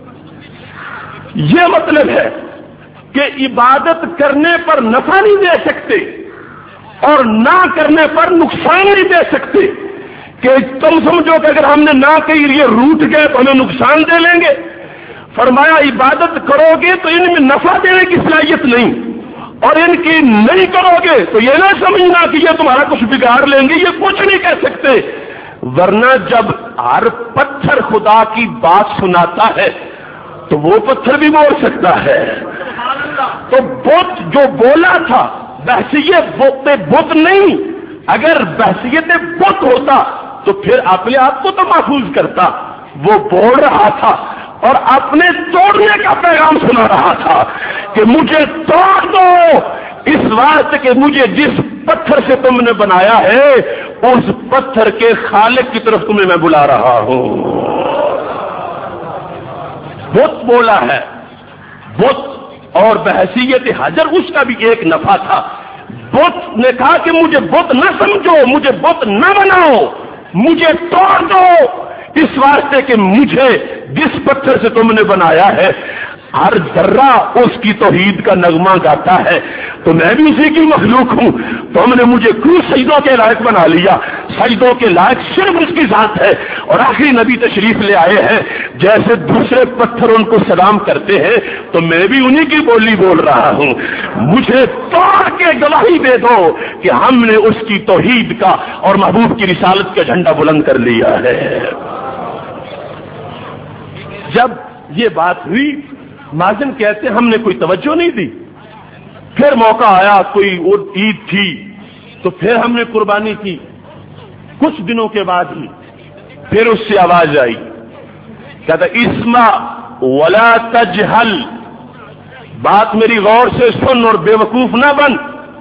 یہ مطلب ہے کہ عبادت کرنے پر نفع نہیں دے سکتے اور نہ کرنے پر نقصان نہیں دے سکتے، کہ تم سمجھو کہ اگر ہم نے نہ کہی یہ روٹ گئے تو ہمیں نقصان دے لیں گے۔ فرمایا عبادت کرو گے تو ان میں نفع دینے کی صلاحیت نہیں، اور ان کی نہیں کرو گے تو یہ نہ سمجھنا کہ یہ تمہارا کچھ بگاڑ لیں گے، یہ کچھ نہیں کہہ سکتے۔ ورنہ جب ہر پتھر خدا کی بات سناتا ہے تو وہ پتھر بھی بول سکتا ہے۔ تو بت جو بولا تھا بحثیت بت نہیں، اگر بحثیت بت ہوتا تو پھر اپنے آپ کو تو محفوظ کرتا۔ وہ بول رہا تھا اور اپنے توڑنے کا پیغام سنا رہا تھا کہ مجھے توڑ دو، اس واسطے کہ مجھے جس پتھر سے تم نے بنایا ہے اس پتھر کے خالق کی طرف تمہیں میں بلا رہا ہوں۔ بت بولا ہے، بت اور بحیثیت حجر اس کا بھی ایک نفع تھا۔ بت نے کہا کہ مجھے بت نہ سمجھو، مجھے بت نہ بناؤ، مجھے توڑ دو، اس واسطے کہ مجھے جس پتھر سے تم نے بنایا ہے ہر ذرہ اس کی توحید کا نغمہ گاتا ہے، تو میں بھی اسی کی مخلوق ہوں، تم نے مجھے کیوں سجدوں کے لائق بنا لیا؟ سجدوں کے لائق صرف اس کی ذات ہے۔ اور آخری نبی تشریف لے آئے ہیں، جیسے دوسرے پتھر ان کو سلام کرتے ہیں تو میں بھی انہی کی بولی بول رہا ہوں۔ مجھے توڑ کے گواہی دے دو کہ ہم نے اس کی توحید کا اور محبوب کی رسالت کا جھنڈا بلند کر لیا ہے۔ جب یہ بات ہوئی، مازن کہتے ہم نے کوئی توجہ نہیں دی، پھر موقع آیا، کوئی عید تھی تو پھر ہم نے قربانی کی، کچھ دنوں کے بعد ہی پھر اس سے آواز آئی، کہتا اسمع ولا تجہل، بات میری غور سے سن اور بے وقوف نہ بن،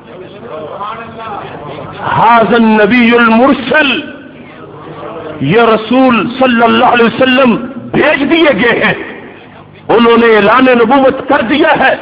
ھذا النبی المرسل، یہ رسول صلی اللہ علیہ وسلم بھیج دیے گئے ہیں، انہوں نے اعلان نبوت کر دیا ہے،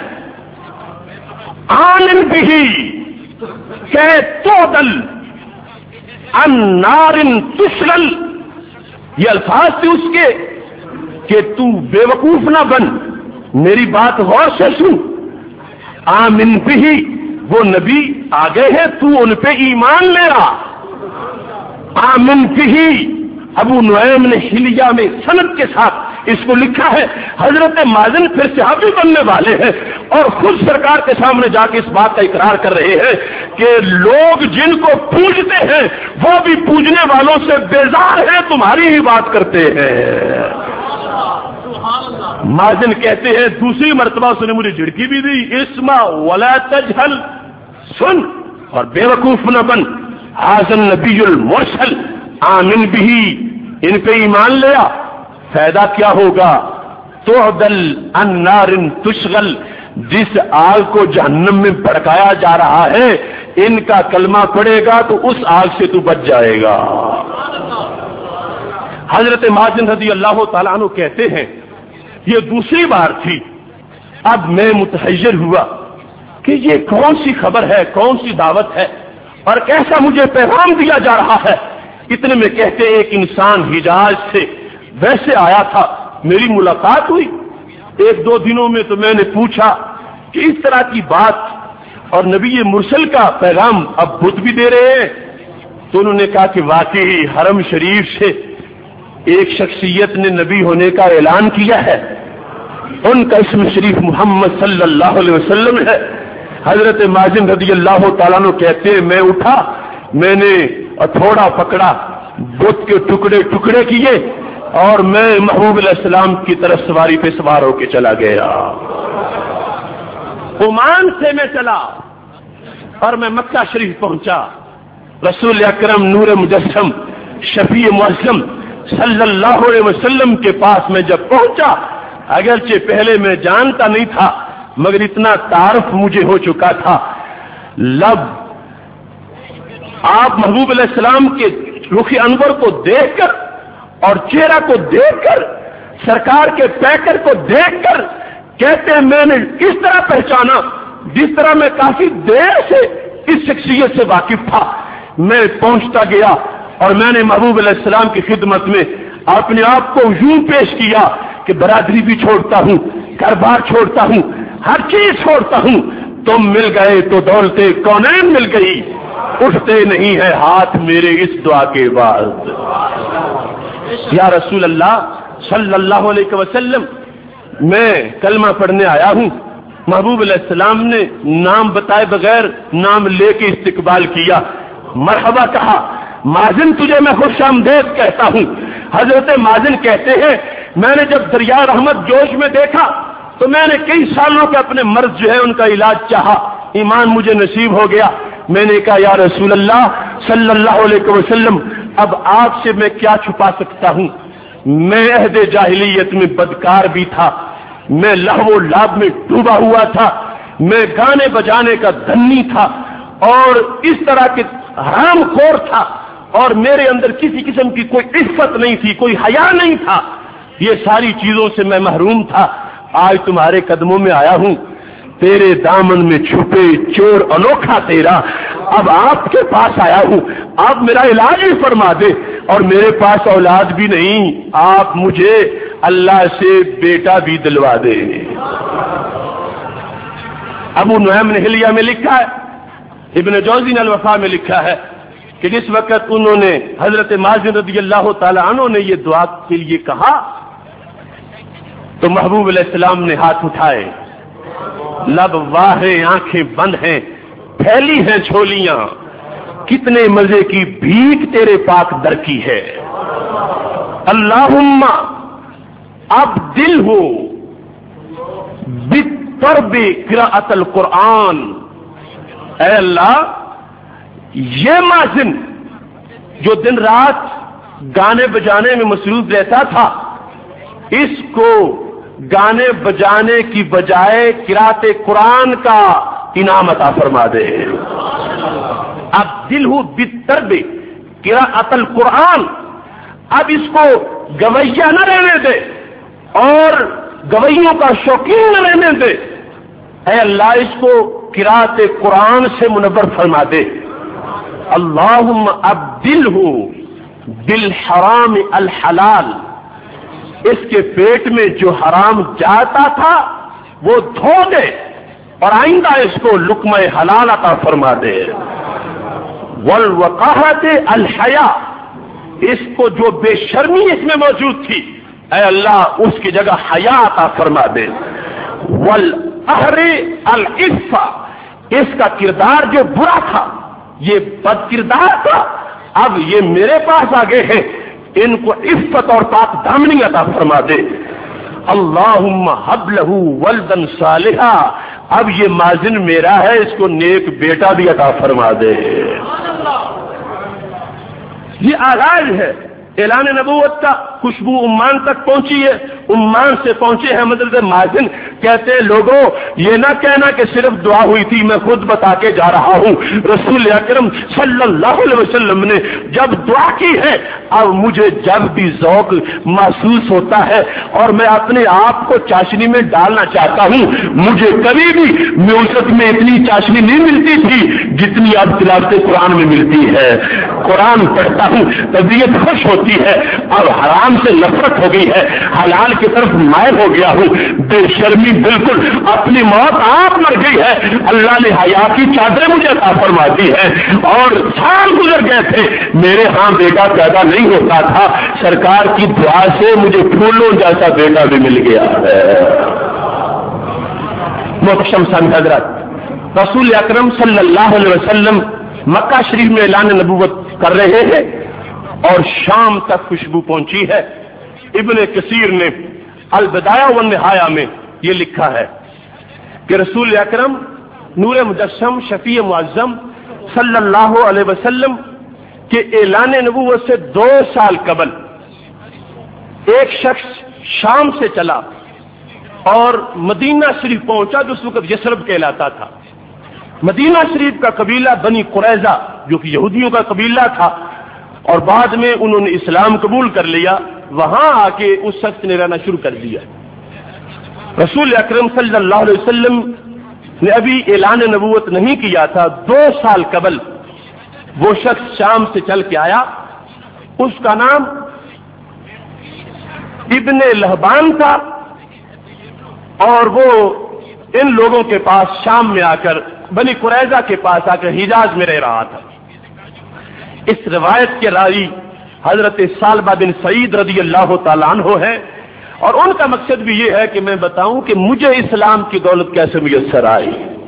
آمن بھی کہ تودل عن نار تشلل، یہ الفاظ تھے اس کے کہ تو بے وقوف نہ بن، میری بات غور سے سن، آمن بھی، وہ نبی آ گئے ہیں، تو ان پہ ایمان لے آ، آمن بھی۔ ابو نعیم نے حلیہ میں سند کے ساتھ اس کو لکھا ہے، حضرت مازن پھر صحابی بننے والے ہیں اور خود سرکار کے سامنے جا کے اس بات کا اقرار کر رہے ہیں کہ لوگ جن کو پوجتے ہیں وہ بھی پوجنے والوں سے بیزار ہیں، تمہاری ہی بات کرتے ہیں۔ مازن کہتے ہیں دوسری مرتبہ اس نے مجھے جھڑکی بھی دی، اسمع ولا تجہل، سن اور بے وقوف نہ بن، ھذا النبی المرسل، آمن بھی، ان پہ ایمان لیا، فائدہ کیا ہوگا؟ تعدل عن نار تشغل، جس آگ کو جہنم میں بھڑکایا جا رہا ہے، ان کا کلمہ پڑے گا تو اس آگ سے تو بچ جائے گا۔ حضرت مازن رضی اللہ تعالیٰ عنہ کہتے ہیں یہ دوسری بار تھی، اب میں متحیر ہوا کہ یہ کون سی خبر ہے، کون سی دعوت ہے اور کیسا مجھے پیغام دیا جا رہا ہے۔ اتنے میں کہتے ایک انسان حجاز سے ویسے آیا تھا، میری ملاقات ہوئی، ایک دو دنوں میں تو میں نے پوچھا کہ اس طرح کی بات اور نبی مرسل کا پیغام اب بت بھی دے رہے ہیں، تو انہوں نے کہا کہ واقعی حرم شریف سے ایک شخصیت نے نبی ہونے کا اعلان کیا ہے، ان کا اسم شریف محمد صلی اللہ علیہ وسلم ہے۔ حضرت مازن رضی اللہ تعالیٰ عنہ کہتے ہیں میں اٹھا، میں نے تھوڑا پکڑا، بت کے ٹکڑے ٹکڑے کیے اور میں محبوب علیہ السلام کی طرف سواری پہ سوار ہو کے چلا گیا۔ عمان سے میں چلا اور میں مکہ شریف پہنچا، رسول اکرم نور مجسم شفیع معظم صلی اللہ علیہ وسلم کے پاس میں جب پہنچا، اگرچہ پہلے میں جانتا نہیں تھا مگر اتنا تعارف مجھے ہو چکا تھا، لب آپ محبوب علیہ السلام کے رخ انور کو دیکھ کر اور چہرہ کو دیکھ کر، سرکار کے پیکر کو دیکھ کر کہتے ہیں میں نے اس طرح پہچانا جس طرح میں کافی دیر سے اس شخصیت سے واقف تھا۔ میں پہنچتا گیا اور میں نے محبوب علیہ السلام کی خدمت میں اپنے آپ کو یوں پیش کیا کہ برادری بھی چھوڑتا ہوں، گھر بار چھوڑتا ہوں، ہر چیز چھوڑتا ہوں، تم مل گئے تو دولتیں کونین مل گئی، اٹھتے نہیں ہے ہاتھ میرے اس دعا کے بعد۔ یا رسول اللہ صلی اللہ علیہ وسلم، میں کلمہ پڑھنے آیا ہوں۔ محبوب علیہ السلام نے نام بتائے بغیر نام لے کے استقبال کیا، مرحبا کہا، مازن تجھے میں خوش آمدید کہتا ہوں۔ حضرت مازن کہتے ہیں میں نے جب دریا رحمت جوش میں دیکھا تو میں نے کئی سالوں کے اپنے مرض جو ہے ان کا علاج چاہا، ایمان مجھے نصیب ہو گیا۔ میں نے کہا یا رسول اللہ صلی اللہ علیہ وسلم، اب آپ سے میں کیا چھپا سکتا ہوں، میں عہد جاہلیت میں بدکار بھی تھا، میں لہو و لعب میں ڈوبا ہوا تھا، میں گانے بجانے کا دھنی تھا اور اس طرح کے حرام خور تھا اور میرے اندر کسی قسم کی کوئی عفت نہیں تھی، کوئی حیا نہیں تھا، یہ ساری چیزوں سے میں محروم تھا۔ آج تمہارے قدموں میں آیا ہوں، تیرے دامن میں چھپے چور انوکھا تیرا، اب آپ کے پاس آیا ہوں، آپ میرا علاج ہی فرما دے، اور میرے پاس اولاد بھی نہیں، آپ مجھے اللہ سے بیٹا بھی دلوا دے۔ ابو نعیم نے حلیہ میں لکھا ہے، ابن جوزی نے الوفا میں لکھا ہے کہ جس وقت انہوں نے حضرت مازن رضی اللہ تعالی عنہ نے یہ دعا کے لیے کہا تو محبوب علیہ السلام نے ہاتھ اٹھائے، لب واہے آنکھیں بند ہیں، پھیلی ہیں جھولیاں، کتنے مزے کی بھیک تیرے پاک در کی ہے، اللہم اب دل ہو بالطرب قراءت القرآن، اے اللہ یہ مازن جو دن رات گانے بجانے میں مصروف رہتا تھا، اس کو گانے بجانے کی بجائے قراءت قرآن کا انعام عطا فرما دے، اب دل ہو بالطرب قراءت القرآن، اب اس کو گویہ نہ رہنے دے اور گویوں کا شوقین نہ رہنے دے، اے اللہ اس کو قراءت قرآن سے منور فرما دے، اللہم ابدلہ بالحرام الحلال، اس کے پیٹ میں جو حرام جاتا تھا وہ دھو دے اور آئندہ اس کو لقمہ حلال عطا فرما دے، والوقاحت الحیا، اس کو جو بے شرمی اس میں موجود تھی اے اللہ اس کی جگہ حیا عطا فرما دے، والقہر العفہ، اس کا کردار جو برا تھا یہ بد کردار تھا، اب یہ میرے پاس آ گئے ہیں، ان کو عفت اور پاک دامنی عطا فرما دے، اللہم ہب لہ ولدا صالحا، اب یہ مازن میرا ہے اس کو نیک بیٹا بھی عطا فرما دے۔ یہ آغاز ہے اعلان نبوت کا، خوشبو عمان تک پہنچی ہے، عمان سے پہنچے ہیں حضرت مازن، کہتے ہیں لوگوں یہ نہ کہنا کہ صرف دعا ہوئی تھی، میں خود بتا کے جا رہا ہوں، رسول اکرم صلی اللہ علیہ وسلم نے جب دعا کی ہے، اب مجھے جب بھی ذوق محسوس ہوتا ہے اور میں اپنے آپ کو چاشنی میں ڈالنا چاہتا ہوں، مجھے کبھی بھی میوسط میں اتنی چاشنی نہیں ملتی تھی جتنی اب تلاوت قرآن میں ملتی ہے، قرآن پڑھتا ہوں طبیعت خوش ہوتی ہے، اب حرام سے نفرت ہو گئی ہے، حلال کی طرف مائل ہو گیا ہوں، بے شرمی بالکل، اپنی موت آپ مر گئی ہے، اللہ نے حیا کی چادریں مجھے عطا فرما دی ہے، اور سال گزر گئے تھے میرے ہاں بیٹا پیدا نہیں ہوتا تھا، سرکار کی دعا سے مجھے پھولوں جیسا بیٹا بھی مل گیا ہے۔ محترم سامعین حضرات، رسول اکرم صلی اللہ علیہ وسلم مکہ شریف میں اعلان نبوت کر رہے ہیں اور شام تک خوشبو پہنچی ہے۔ ابن کثیر نے البدایہ والنہایہ میں یہ لکھا ہے کہ رسول اکرم نور مجسم شفیع معظم صلی اللہ علیہ وسلم کے اعلان نبوت سے 2 سال قبل ایک شخص شام سے چلا اور مدینہ شریف پہنچا جو اس وقت یثرب کہلاتا تھا۔ مدینہ شریف کا قبیلہ بنی قریظہ جو کہ یہودیوں کا قبیلہ تھا اور بعد میں انہوں نے اسلام قبول کر لیا، وہاں آ کے اس شخص نے رہنا شروع کر دیا۔ رسول اکرم صلی اللہ علیہ وسلم نے ابھی اعلان نبوت نہیں کیا تھا، 2 سال قبل وہ شخص شام سے چل کے آیا، اس کا نام ابن لہبان تھا اور وہ ان لوگوں کے پاس شام میں آ کر بنی قریظہ کے پاس آ کر حجاز میں رہ رہا تھا۔ اس روایت کے راوی حضرت ثعلبہ بن سعید رضی اللہ تعالیٰ عنہ ہے اور ان کا مقصد بھی یہ ہے کہ میں بتاؤں کہ مجھے اسلام کی دولت کیسے میسر آئی۔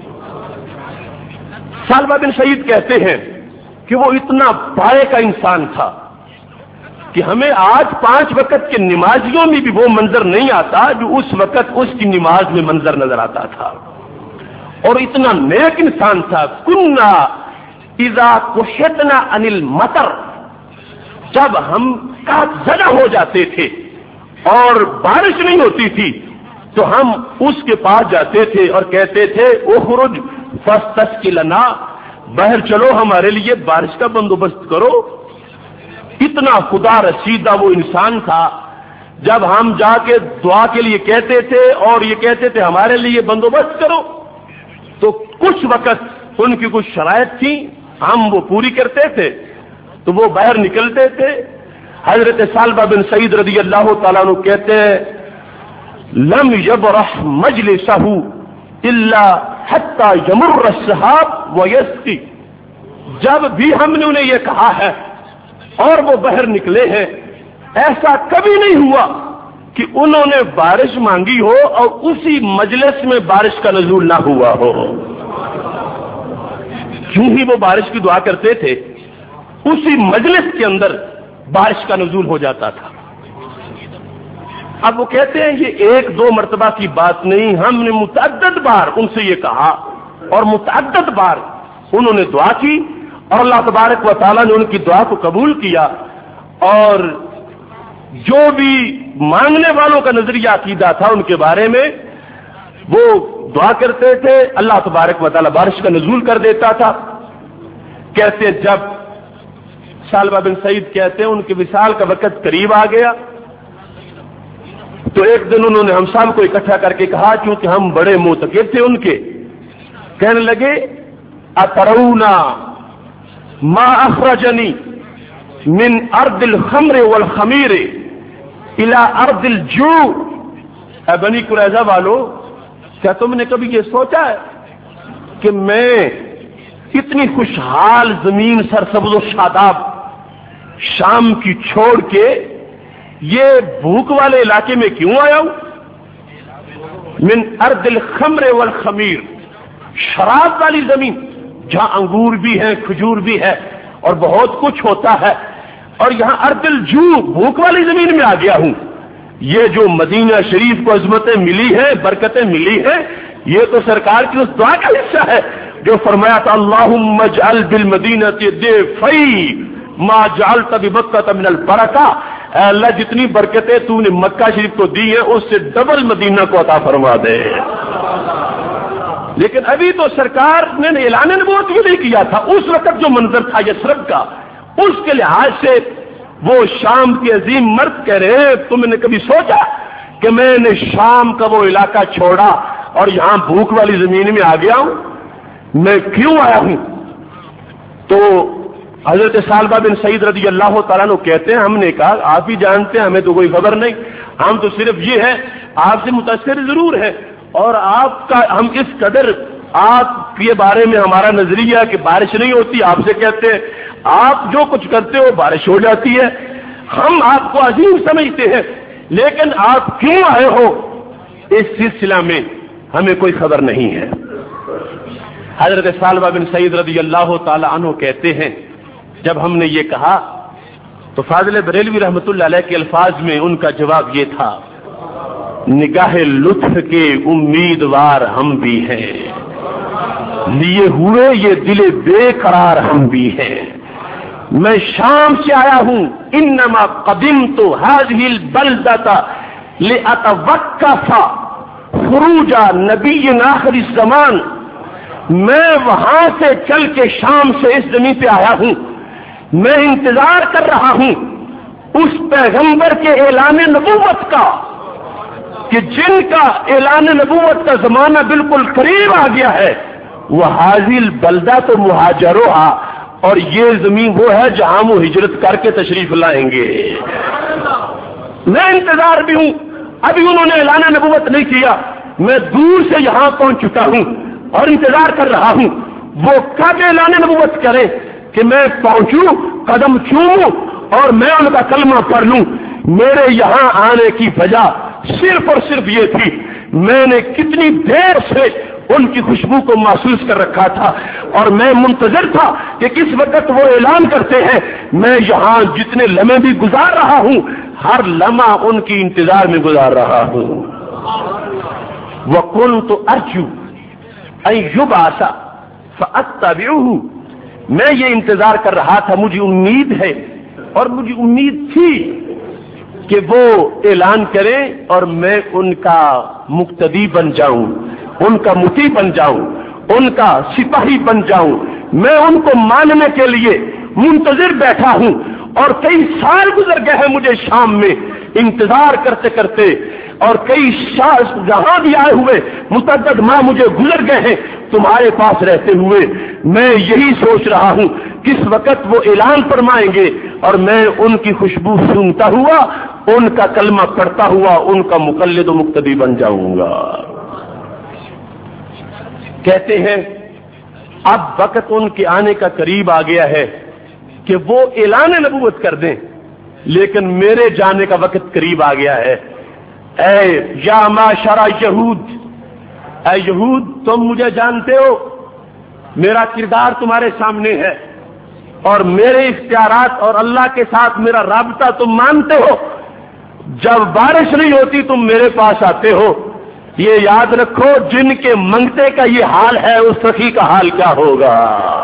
ثعلبہ بن سعید کہتے ہیں کہ وہ اتنا پائے کا انسان تھا کہ ہمیں آج 5 وقت کے نمازیوں میں بھی وہ منظر نہیں آتا جو اس وقت اس کی نماز میں منظر نظر آتا تھا، اور اتنا نیک انسان تھا۔ کننا اذا کشتنا عن المطر، جب ہم قحط زدہ ہو جاتے تھے اور بارش نہیں ہوتی تھی تو ہم اس کے پاس جاتے تھے اور کہتے تھے اخرج فاستسقِ لنا، باہر چلو ہمارے لیے بارش کا بندوبست کرو۔ اتنا خدا رسیدہ وہ انسان تھا، جب ہم جا کے دعا کے لیے کہتے تھے اور یہ کہتے تھے ہمارے لیے بندوبست کرو تو کچھ وقت ان کی کچھ شرائط تھی، ہم وہ پوری کرتے تھے تو وہ باہر نکلتے تھے۔ حضرت ثعلبہ بن سعید رضی اللہ تعالیٰ عنہ کہتے ہیں لم یبرح مجلسہ الا حتی یمر السحاب ویسقی، جب بھی ہم نے انہیں یہ کہا ہے اور وہ باہر نکلے ہیں، ایسا کبھی نہیں ہوا کہ انہوں نے بارش مانگی ہو اور اسی مجلس میں بارش کا نزول نہ ہوا ہو۔ کیوں ہی وہ بارش کی دعا کرتے تھے، اسی مجلس کے اندر بارش کا نزول ہو جاتا تھا۔ اب وہ کہتے ہیں یہ ایک دو مرتبہ کی بات نہیں، ہم نے متعدد بار ان سے یہ کہا اور متعدد بار انہوں نے دعا کی اور اللہ تبارک و تعالیٰ نے ان کی دعا کو قبول کیا، اور جو بھی مانگنے والوں کا نظریہ عقیدہ تھا ان کے بارے میں وہ دعا کرتے تھے، اللہ تبارک و تعالیٰ بارش کا نزول کر دیتا تھا۔ کہتے جب ثعلبہ بن سعید کہتے ہیں ان کے وصال کا وقت قریب آ گیا تو ایک دن انہوں نے ہم سب کو اکٹھا کر کے کہا، کیونکہ ہم بڑے معتقد تھے ان کے، کہنے لگے اترونا ما اخرجنی من ارض الخمر والخمیر الى ارض الجوع، اے بنی قریظہ والو، کیا تم نے کبھی یہ سوچا ہے کہ میں اتنی خوشحال زمین سرسبز و شاداب شام کی چھوڑ کے یہ بھوک والے علاقے میں کیوں آیا ہوں؟ من ارض الخمر والخمیر، شراب والی زمین جہاں انگور بھی ہیں، کھجور بھی ہے اور بہت کچھ ہوتا ہے، اور یہاں ارض الجوع بھوک والی زمین میں آ گیا ہوں۔ یہ جو مدینہ شریف کو عظمتیں ملی ہیں، برکتیں ملی ہیں، یہ تو سرکار کی اس دعا کا حصہ ہے جو فرمایا تھا اللہم اجعل بالمدینۃ ضیفی ما جعلت بمکہ من البرکہ، اے اللہ جتنی برکتیں تو نے مکہ شریف کو دی ہیں اس سے ڈبل مدینہ کو عطا فرما دے۔ لیکن ابھی تو سرکار نے اعلان نبوت بھی نہیں کیا تھا، اس وقت جو منظر تھا یثرب کا، اس کے لحاظ سے وہ شام کے عظیم مرد کہہ رہے ہیں تم نے کبھی سوچا کہ میں نے شام کا وہ علاقہ چھوڑا اور یہاں بھوک والی زمین میں آ گیا ہوں، میں کیوں آیا ہوں؟ تو حضرت ثعلبہ بن سعید رضی اللہ تعالیٰ عنہ کہتے ہیں ہم نے کہا آپ ہی جانتے ہیں، ہمیں تو کوئی خبر نہیں، ہم تو صرف یہ ہے آپ سے متاثر ضرور ہے، اور آپ کا ہم اس قدر آپ کے بارے میں ہمارا نظریہ کہ بارش نہیں ہوتی، آپ سے کہتے ہیں آپ جو کچھ کرتے ہو بارش ہو جاتی ہے، ہم آپ کو عظیم سمجھتے ہیں، لیکن آپ کیوں آئے ہو اس سلسلہ میں ہمیں کوئی خبر نہیں ہے۔ حضرت ثعلبہ بن سعید رضی اللہ تعالی عنہ کہتے ہیں جب ہم نے یہ کہا تو فاضل بریلوی رحمۃ اللہ علیہ کے الفاظ میں ان کا جواب یہ تھا، نگاہ لطف کے امیدوار ہم بھی ہیں، لیے ہوئے یہ دل بے قرار ہم بھی ہیں، میں شام سے آیا ہوں، انما قدمت هذه البلدة لأتوقف خروج نبی آخر الزمان، میں وہاں سے چل کے شام سے اس زمین پہ آیا ہوں، میں انتظار کر رہا ہوں اس پیغمبر کے اعلان نبوت کا کہ جن کا اعلان نبوت کا زمانہ بالکل قریب آ گیا ہے، وہ حاضل بلدہ تو مہاجروہا، اور یہ زمین وہ ہے جہاں وہ ہجرت کر کے تشریف لائیں گے۔ میں انتظار بھی ہوں، ابھی انہوں نے اعلان نبوت نہیں کیا، میں دور سے یہاں پہنچ چکا ہوں اور انتظار کر رہا ہوں وہ کب اعلان نبوت کرے کہ میں پہنچوں، قدم چوموں اور میں ان کا کلمہ پڑھ لوں۔ میرے یہاں آنے کی وجہ صرف اور صرف یہ تھی، میں نے کتنی دیر سے ان کی خوشبو کو محسوس کر رکھا تھا اور میں منتظر تھا کہ کس وقت وہ اعلان کرتے ہیں، میں یہاں جتنے لمحے بھی گزار رہا ہوں ہر لمحہ ان کی انتظار میں گزار رہا ہوں۔ وَكُنْتُ أَرْجُو أَن يُبْعَثَ فَأَتَّبِعُهُ، میں یہ انتظار کر رہا تھا، مجھے امید ہے اور مجھے امید تھی کہ وہ اعلان کریں اور میں ان کا مقتدی بن جاؤں، ان کا مطیع بن جاؤں، ان کا سپاہی بن جاؤں، میں ان کو ماننے کے لیے منتظر بیٹھا ہوں، اور کئی سال گزر گئے ہیں مجھے شام میں انتظار کرتے کرتے، اور کئی سال جہاں بھی آئے ہوئے متعدد ماہ مجھے گزر گئے ہیں تمہارے پاس رہتے ہوئے، میں یہی سوچ رہا ہوں کس وقت وہ اعلان فرمائیں گے اور میں ان کی خوشبو سونگتا ہوا، ان کا کلمہ پڑھتا ہوا ان کا مقلد و مقتدی بن جاؤں گا۔ کہتے ہیں اب وقت ان کے آنے کا قریب آ گیا ہے کہ وہ اعلان نبوت کر دیں، لیکن میرے جانے کا وقت قریب آ گیا ہے۔ اے یا معشر یہود، اے یہود تم مجھے جانتے ہو، میرا کردار تمہارے سامنے ہے، اور میرے اختیارات اور اللہ کے ساتھ میرا رابطہ تم مانتے ہو۔ جب بارش نہیں ہوتی تم میرے پاس آتے ہو۔ یہ یاد رکھو، جن کے منگتے کا یہ حال ہے اس سخی کا حال کیا ہوگا۔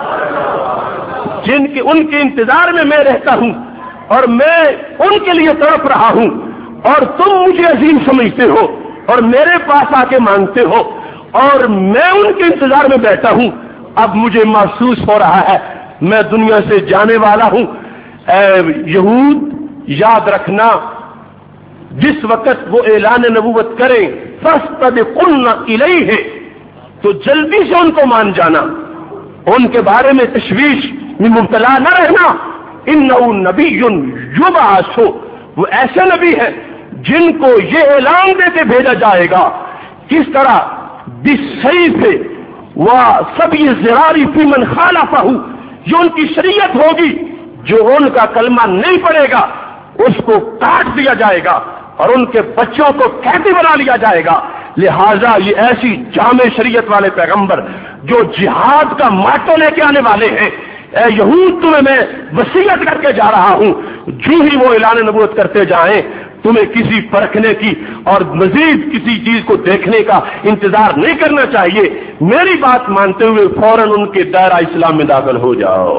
ان کے انتظار میں رہتا ہوں اور میں ان کے لیے تڑپ رہا ہوں، اور تم مجھے عظیم سمجھتے ہو اور میرے پاس آ کے مانگتے ہو، اور میں ان کے انتظار میں بیٹھا ہوں۔ اب مجھے محسوس ہو رہا ہے میں دنیا سے جانے والا ہوں۔ اے یہود یاد رکھنا، جس وقت وہ اعلان نبوت کریں فاستبقن الیہ، تو جلدی سے ان کو مان جانا، ان کے بارے میں تشویش میں مبتلا نہ رہنا۔ انہ نبی یبعث، وہ ایسے نبی ہیں جن کو یہ اعلان دے کے بھیجا جائے گا۔ کس طرح؟ بالسیف وسبی الذرار فی من خالفہ، جو ان کی شریعت ہوگی، جو ان کا کلمہ نہیں پڑے گا اس کو کاٹ دیا جائے گا اور ان کے بچوں کو قیدی بنا لیا جائے گا۔ لہذا یہ ایسی جامع شریعت والے پیغمبر جو جہاد کا ماٹو لے کے آنے والے ہیں، اے یہود تمہیں میں وصیت کر کے جا رہا ہوں، جو ہی وہ اعلان نبوت کرتے جائیں تمہیں کسی پرکھنے کی اور مزید کسی چیز کو دیکھنے کا انتظار نہیں کرنا چاہیے، میری بات مانتے ہوئے فوراً ان کے دائرہ اسلام میں داخل ہو جاؤ۔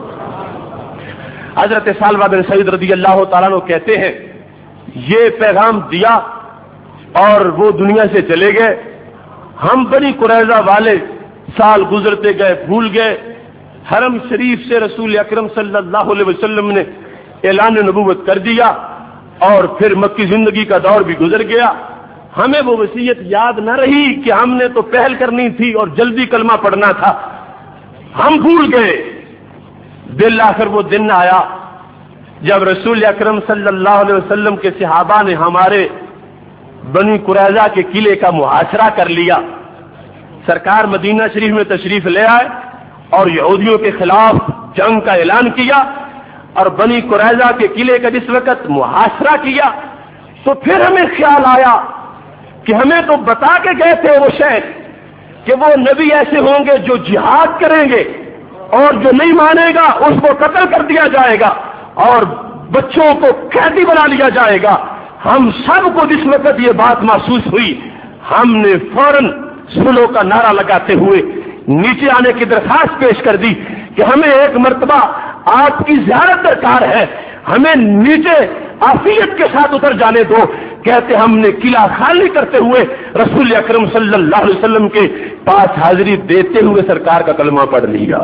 حضرت ثعلبہ بن سعید رضی اللہ تعالیٰ عنہ کہتے ہیں یہ پیغام دیا اور وہ دنیا سے چلے گئے۔ ہم بنی قریظہ والے سال گزرتے گئے، بھول گئے، حرم شریف سے رسول اکرم صلی اللہ علیہ وسلم نے اعلان نبوت کر دیا، اور پھر مکی زندگی کا دور بھی گزر گیا۔ ہمیں وہ وصیت یاد نہ رہی کہ ہم نے تو پہل کرنی تھی اور جلدی کلمہ پڑھنا تھا، ہم بھول گئے۔ بالآخر وہ دن آیا جب رسول اکرم صلی اللہ علیہ وسلم کے صحابہ نے ہمارے بنی قریظہ کے قلعے کا محاصرہ کر لیا۔ سرکار مدینہ شریف میں تشریف لے آئے اور یہودیوں کے خلاف جنگ کا اعلان کیا، اور بنی قریظہ کے قلعے کا جس وقت محاصرہ کیا تو پھر ہمیں خیال آیا کہ ہمیں تو بتا کے گئے تھے وہ شیخ کہ وہ نبی ایسے ہوں گے جو جہاد کریں گے، اور جو نہیں مانے گا اس کو قتل کر دیا جائے گا اور بچوں کو قیدی بنا لیا جائے گا۔ ہم سب کو جس وقت یہ بات محسوس ہوئی، ہم نے فوراً صلح کا نعرہ لگاتے ہوئے نیچے آنے کی درخواست پیش کر دی کہ ہمیں ایک مرتبہ آپ کی زیارت درکار ہے، ہمیں نیچے عافیت کے ساتھ اتر جانے دو۔ کہتے ہم نے قلعہ خالی کرتے ہوئے رسول اکرم صلی اللہ علیہ وسلم کے پاس حاضری دیتے ہوئے سرکار کا کلمہ پڑھ لیا۔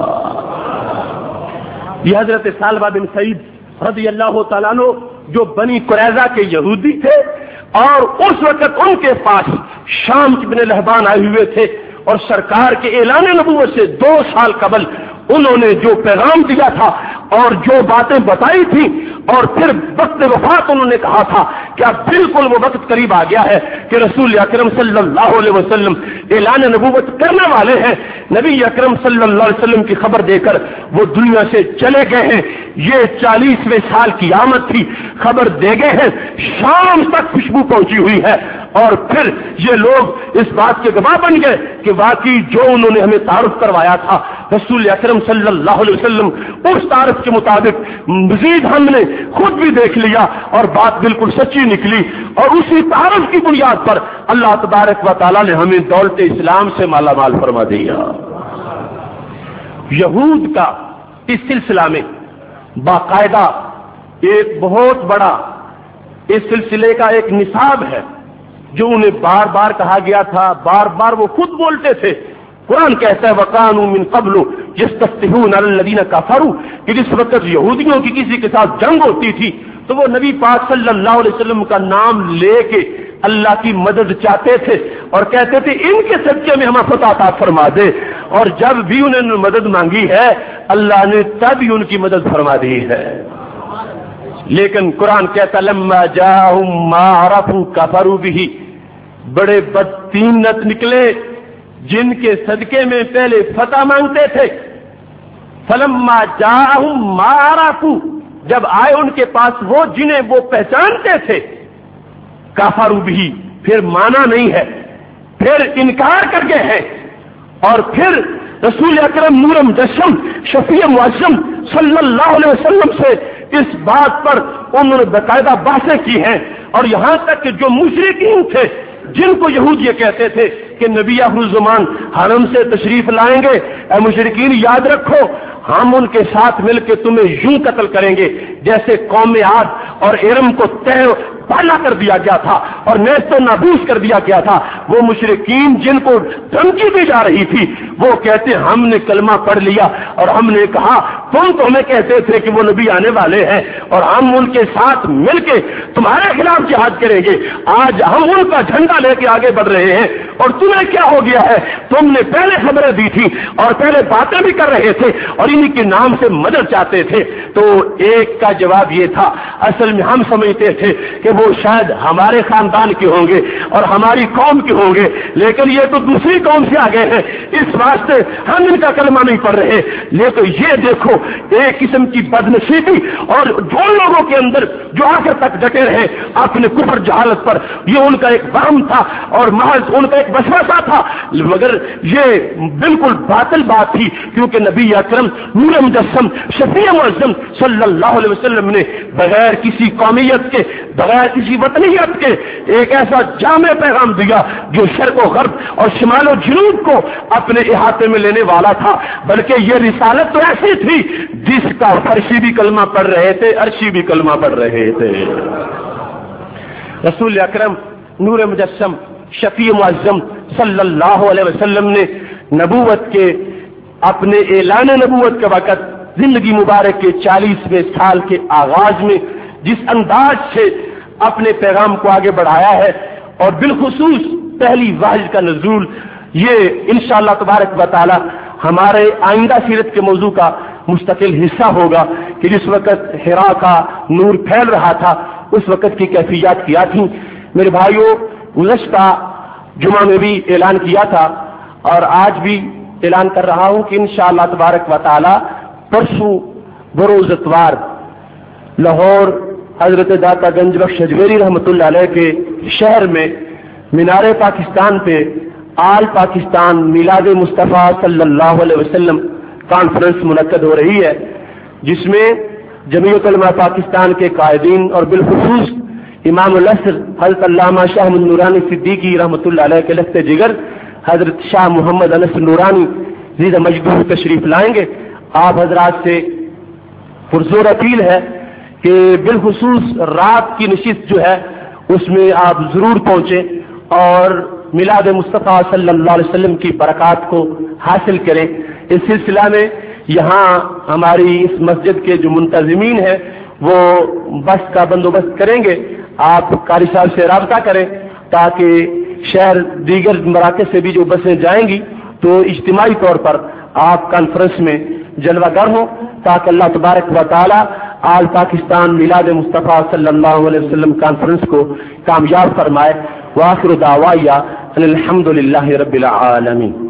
یہ حضرت ثعلبہ بن سعید رضی اللہ تعالیٰ عنہ جو بنی قریظہ کے یہودی تھے، اور اس وقت ان کے پاس شام کے بن لہبان آئے ہوئے تھے، اور سرکار کے اعلان نبوت سے 2 سال قبل انہوں نے جو پیغام دیا تھا اور جو باتیں بتائی تھی، اور پھر وقت وفات انہوں نے کہا تھا کہ اب بالکل وہ وقت قریب آ گیا ہے کہ رسول اکرم صلی اللہ علیہ وسلم اعلان نبوت کرنے والے ہیں۔ نبی اکرم صلی اللہ علیہ وسلم کی خبر دے کر وہ دنیا سے چلے گئے ہیں۔ یہ 40ویں سال کی آمد تھی، خبر دے گئے ہیں، شام تک خوشبو پہنچی ہوئی ہے، اور پھر یہ لوگ اس بات کے گواہ بن گئے کہ واقعی جو انہوں نے ہمیں تعارف کروایا تھا رسول اکرم صلی اللہ علیہ وسلم، اس تعارف کے مطابق مزید ہم نے خود بھی دیکھ لیا اور بات بالکل سچی نکلی، اور اسی تعارف کی بنیاد پر اللہ تبارک و تعالی نے ہمیں دولت اسلام سے مالا مال فرما دیا۔ یہود کا اس سلسلہ میں باقاعدہ ایک بہت بڑا اس سلسلے کا ایک نصاب ہے جو انہیں بار بار کہا گیا تھا، بار بار وہ خود بولتے تھے۔ قرآن کہتا ہے وَقَانُوا مِن قَبْلُ يَسْتَفْتِحُونَ عَلَى الَّذِينَ كَفَرُوا، کہ جس وقت یہودیوں کی کسی کے ساتھ جنگ ہوتی تھی تو وہ نبی پاک صلی اللہ علیہ وسلم کا نام لے کے اللہ کی مدد چاہتے تھے اور کہتے تھے ان کے صدقے میں ہمیں فتح عطا فرما دے، اور جب بھی انہوں نے مدد مانگی ہے اللہ نے تب ہی ان کی مدد فرما دی ہے۔ لیکن قرآن کہتا لما جاءہم ما عرفوا کفروا بہ، بڑے بدتینت نکلے جن کے صدقے میں پہلے فتح مانگتے تھے، فلما جاءہم ما عرفوا، جب آئے ان کے پاس وہ جنہیں وہ پہچانتے تھے، کفروا بہ، پھر مانا نہیں ہے، پھر انکار کر گئے ہیں، اور پھر رسول اکرم نور مجسم شفیع معظم صلی اللہ علیہ وسلم سے اس بات پر انہوں نے باقاعدہ بحثیں کی ہیں، اور یہاں تک کہ جو مشرکین تھے جن کو یہود یہ کہتے تھے کہ نبی آخر الزمان حرم سے تشریف لائیں گے، اے مشرکین یاد رکھو ہم ان کے ساتھ مل کے تمہیں یوں قتل کریں گے جیسے قوم عاد اور ارم کو تہ پالا کر دیا گیا تھا اور نیست و نابود کر دیا گیا تھا۔ وہ مشرکین جن کو دھمکی دی جا رہی تھی وہ کہتے ہم نے کلمہ پڑھ لیا اور ہم نے کہا تم تو ہمیں کہتے تھے کہ وہ نبی آنے والے ہیں اور ہم ان کے ساتھ مل کے تمہارے خلاف جہاد کریں گے، آج ہم ان کا جھنڈا لے کے آگے بڑھ رہے ہیں اور تمہیں کیا ہو گیا ہے؟ تم نے پہلے خبریں دی تھی اور پہلے باتیں بھی کر رہے تھے اور انہی کے نام سے مدد چاہتے تھے۔ تو ایک کا جواب یہ تھا اصل میں ہم سمجھتے تھے کہ وہ شاید ہمارے خاندان کے ہوں گے اور ہماری قوم کے ہوں گے، لیکن یہ تو دوسری قوم سے آ گئے ہیں، اس واسطے ہم ان کا کلمہ نہیں پڑھ رہے۔ لیکن یہ دیکھو ایک قسم کی بدنصیبی اور جو لوگوں کے اندر جو آخر تک ڈٹے رہے اپنے کفر جہالت پر، یہ ان کا ایک وہم تھا اور محض ان کا ایک وسوسہ تھا، مگر یہ بالکل باطل بات تھی، کیونکہ نبی اکرم نور مجسم شفیع معظم صلی اللہ علیہ وسلم نے بغیر کسی قومیت کے، بغیر کسی وطنیت کے ایک ایسا جامع پیغام دیا جو شرق و غرب اور شمال و جنوب کو اپنے احاطے میں لینے والا تھا۔ بلکہ یہ رسالت تو ایسی تھی جس کا فرشی بھی کلمہ پڑھ رہے تھے، عرشی بھی کلمہ پڑھ رہے تھے۔ رسول اکرم نور مجسم شفیع معظم صلی اللہ علیہ وسلم نے نبوت کے اپنے اعلان نبوت کے وقت زندگی مبارک کے 40ویں سال کے آغاز میں جس انداز سے اپنے پیغام کو آگے بڑھایا ہے، اور بالخصوص پہلی وحی کا نزول، یہ انشاءاللہ تبارک و تعالی ہمارے آئندہ سیرت کے موضوع کا مستقل حصہ ہوگا کہ جس وقت حرا کا نور پھیل رہا تھا اس وقت کی کیفیات کیا تھیں۔ میرے بھائیوں، گزشتہ جمعہ میں بھی اعلان کیا تھا اور آج بھی اعلان کر رہا ہوں کہ انشاءاللہ تبارک و تعالی پرسوں بروز اتوار لاہور حضرت داتا گنج بخش اجمیری رحمۃ اللہ علیہ کے شہر میں مینار پاکستان پہ آل پاکستان میلاد مصطفیٰ صلی اللہ علیہ وسلم کانفرنس منعقد ہو رہی ہے، جس میں جمعیت علماء پاکستان کے قائدین اور بالخصوص امام العصر حضرت علامہ شاہ محمد نورانی صدیقی رحمۃ اللہ علیہ کے لخت جگر حضرت شاہ محمد انس نورانی زیدہ مجدور تشریف لائیں گے۔ آپ حضرات سے پرزور اپیل ہے کہ بالخصوص رات کی نشست جو ہے اس میں آپ ضرور پہنچیں اور میلاد مصطفیٰ صلی اللہ علیہ وسلم کی برکات کو حاصل کریں۔ اس سلسلہ میں یہاں ہماری اس مسجد کے جو منتظمین ہیں وہ بس کا بندوبست کریں گے، آپ قاری صاحب سے رابطہ کریں تاکہ شہر دیگر مراکز سے بھی جو بسیں جائیں گی تو اجتماعی طور پر آپ کانفرنس میں جلوہ گر ہوں تاکہ اللہ تبارک و تعالی آل پاکستان میلاد مصطفیٰ صلی اللہ علیہ وسلم کانفرنس کو کامیاب فرمائے۔ وآخر دعوایا ان الحمد للہ رب العالمین۔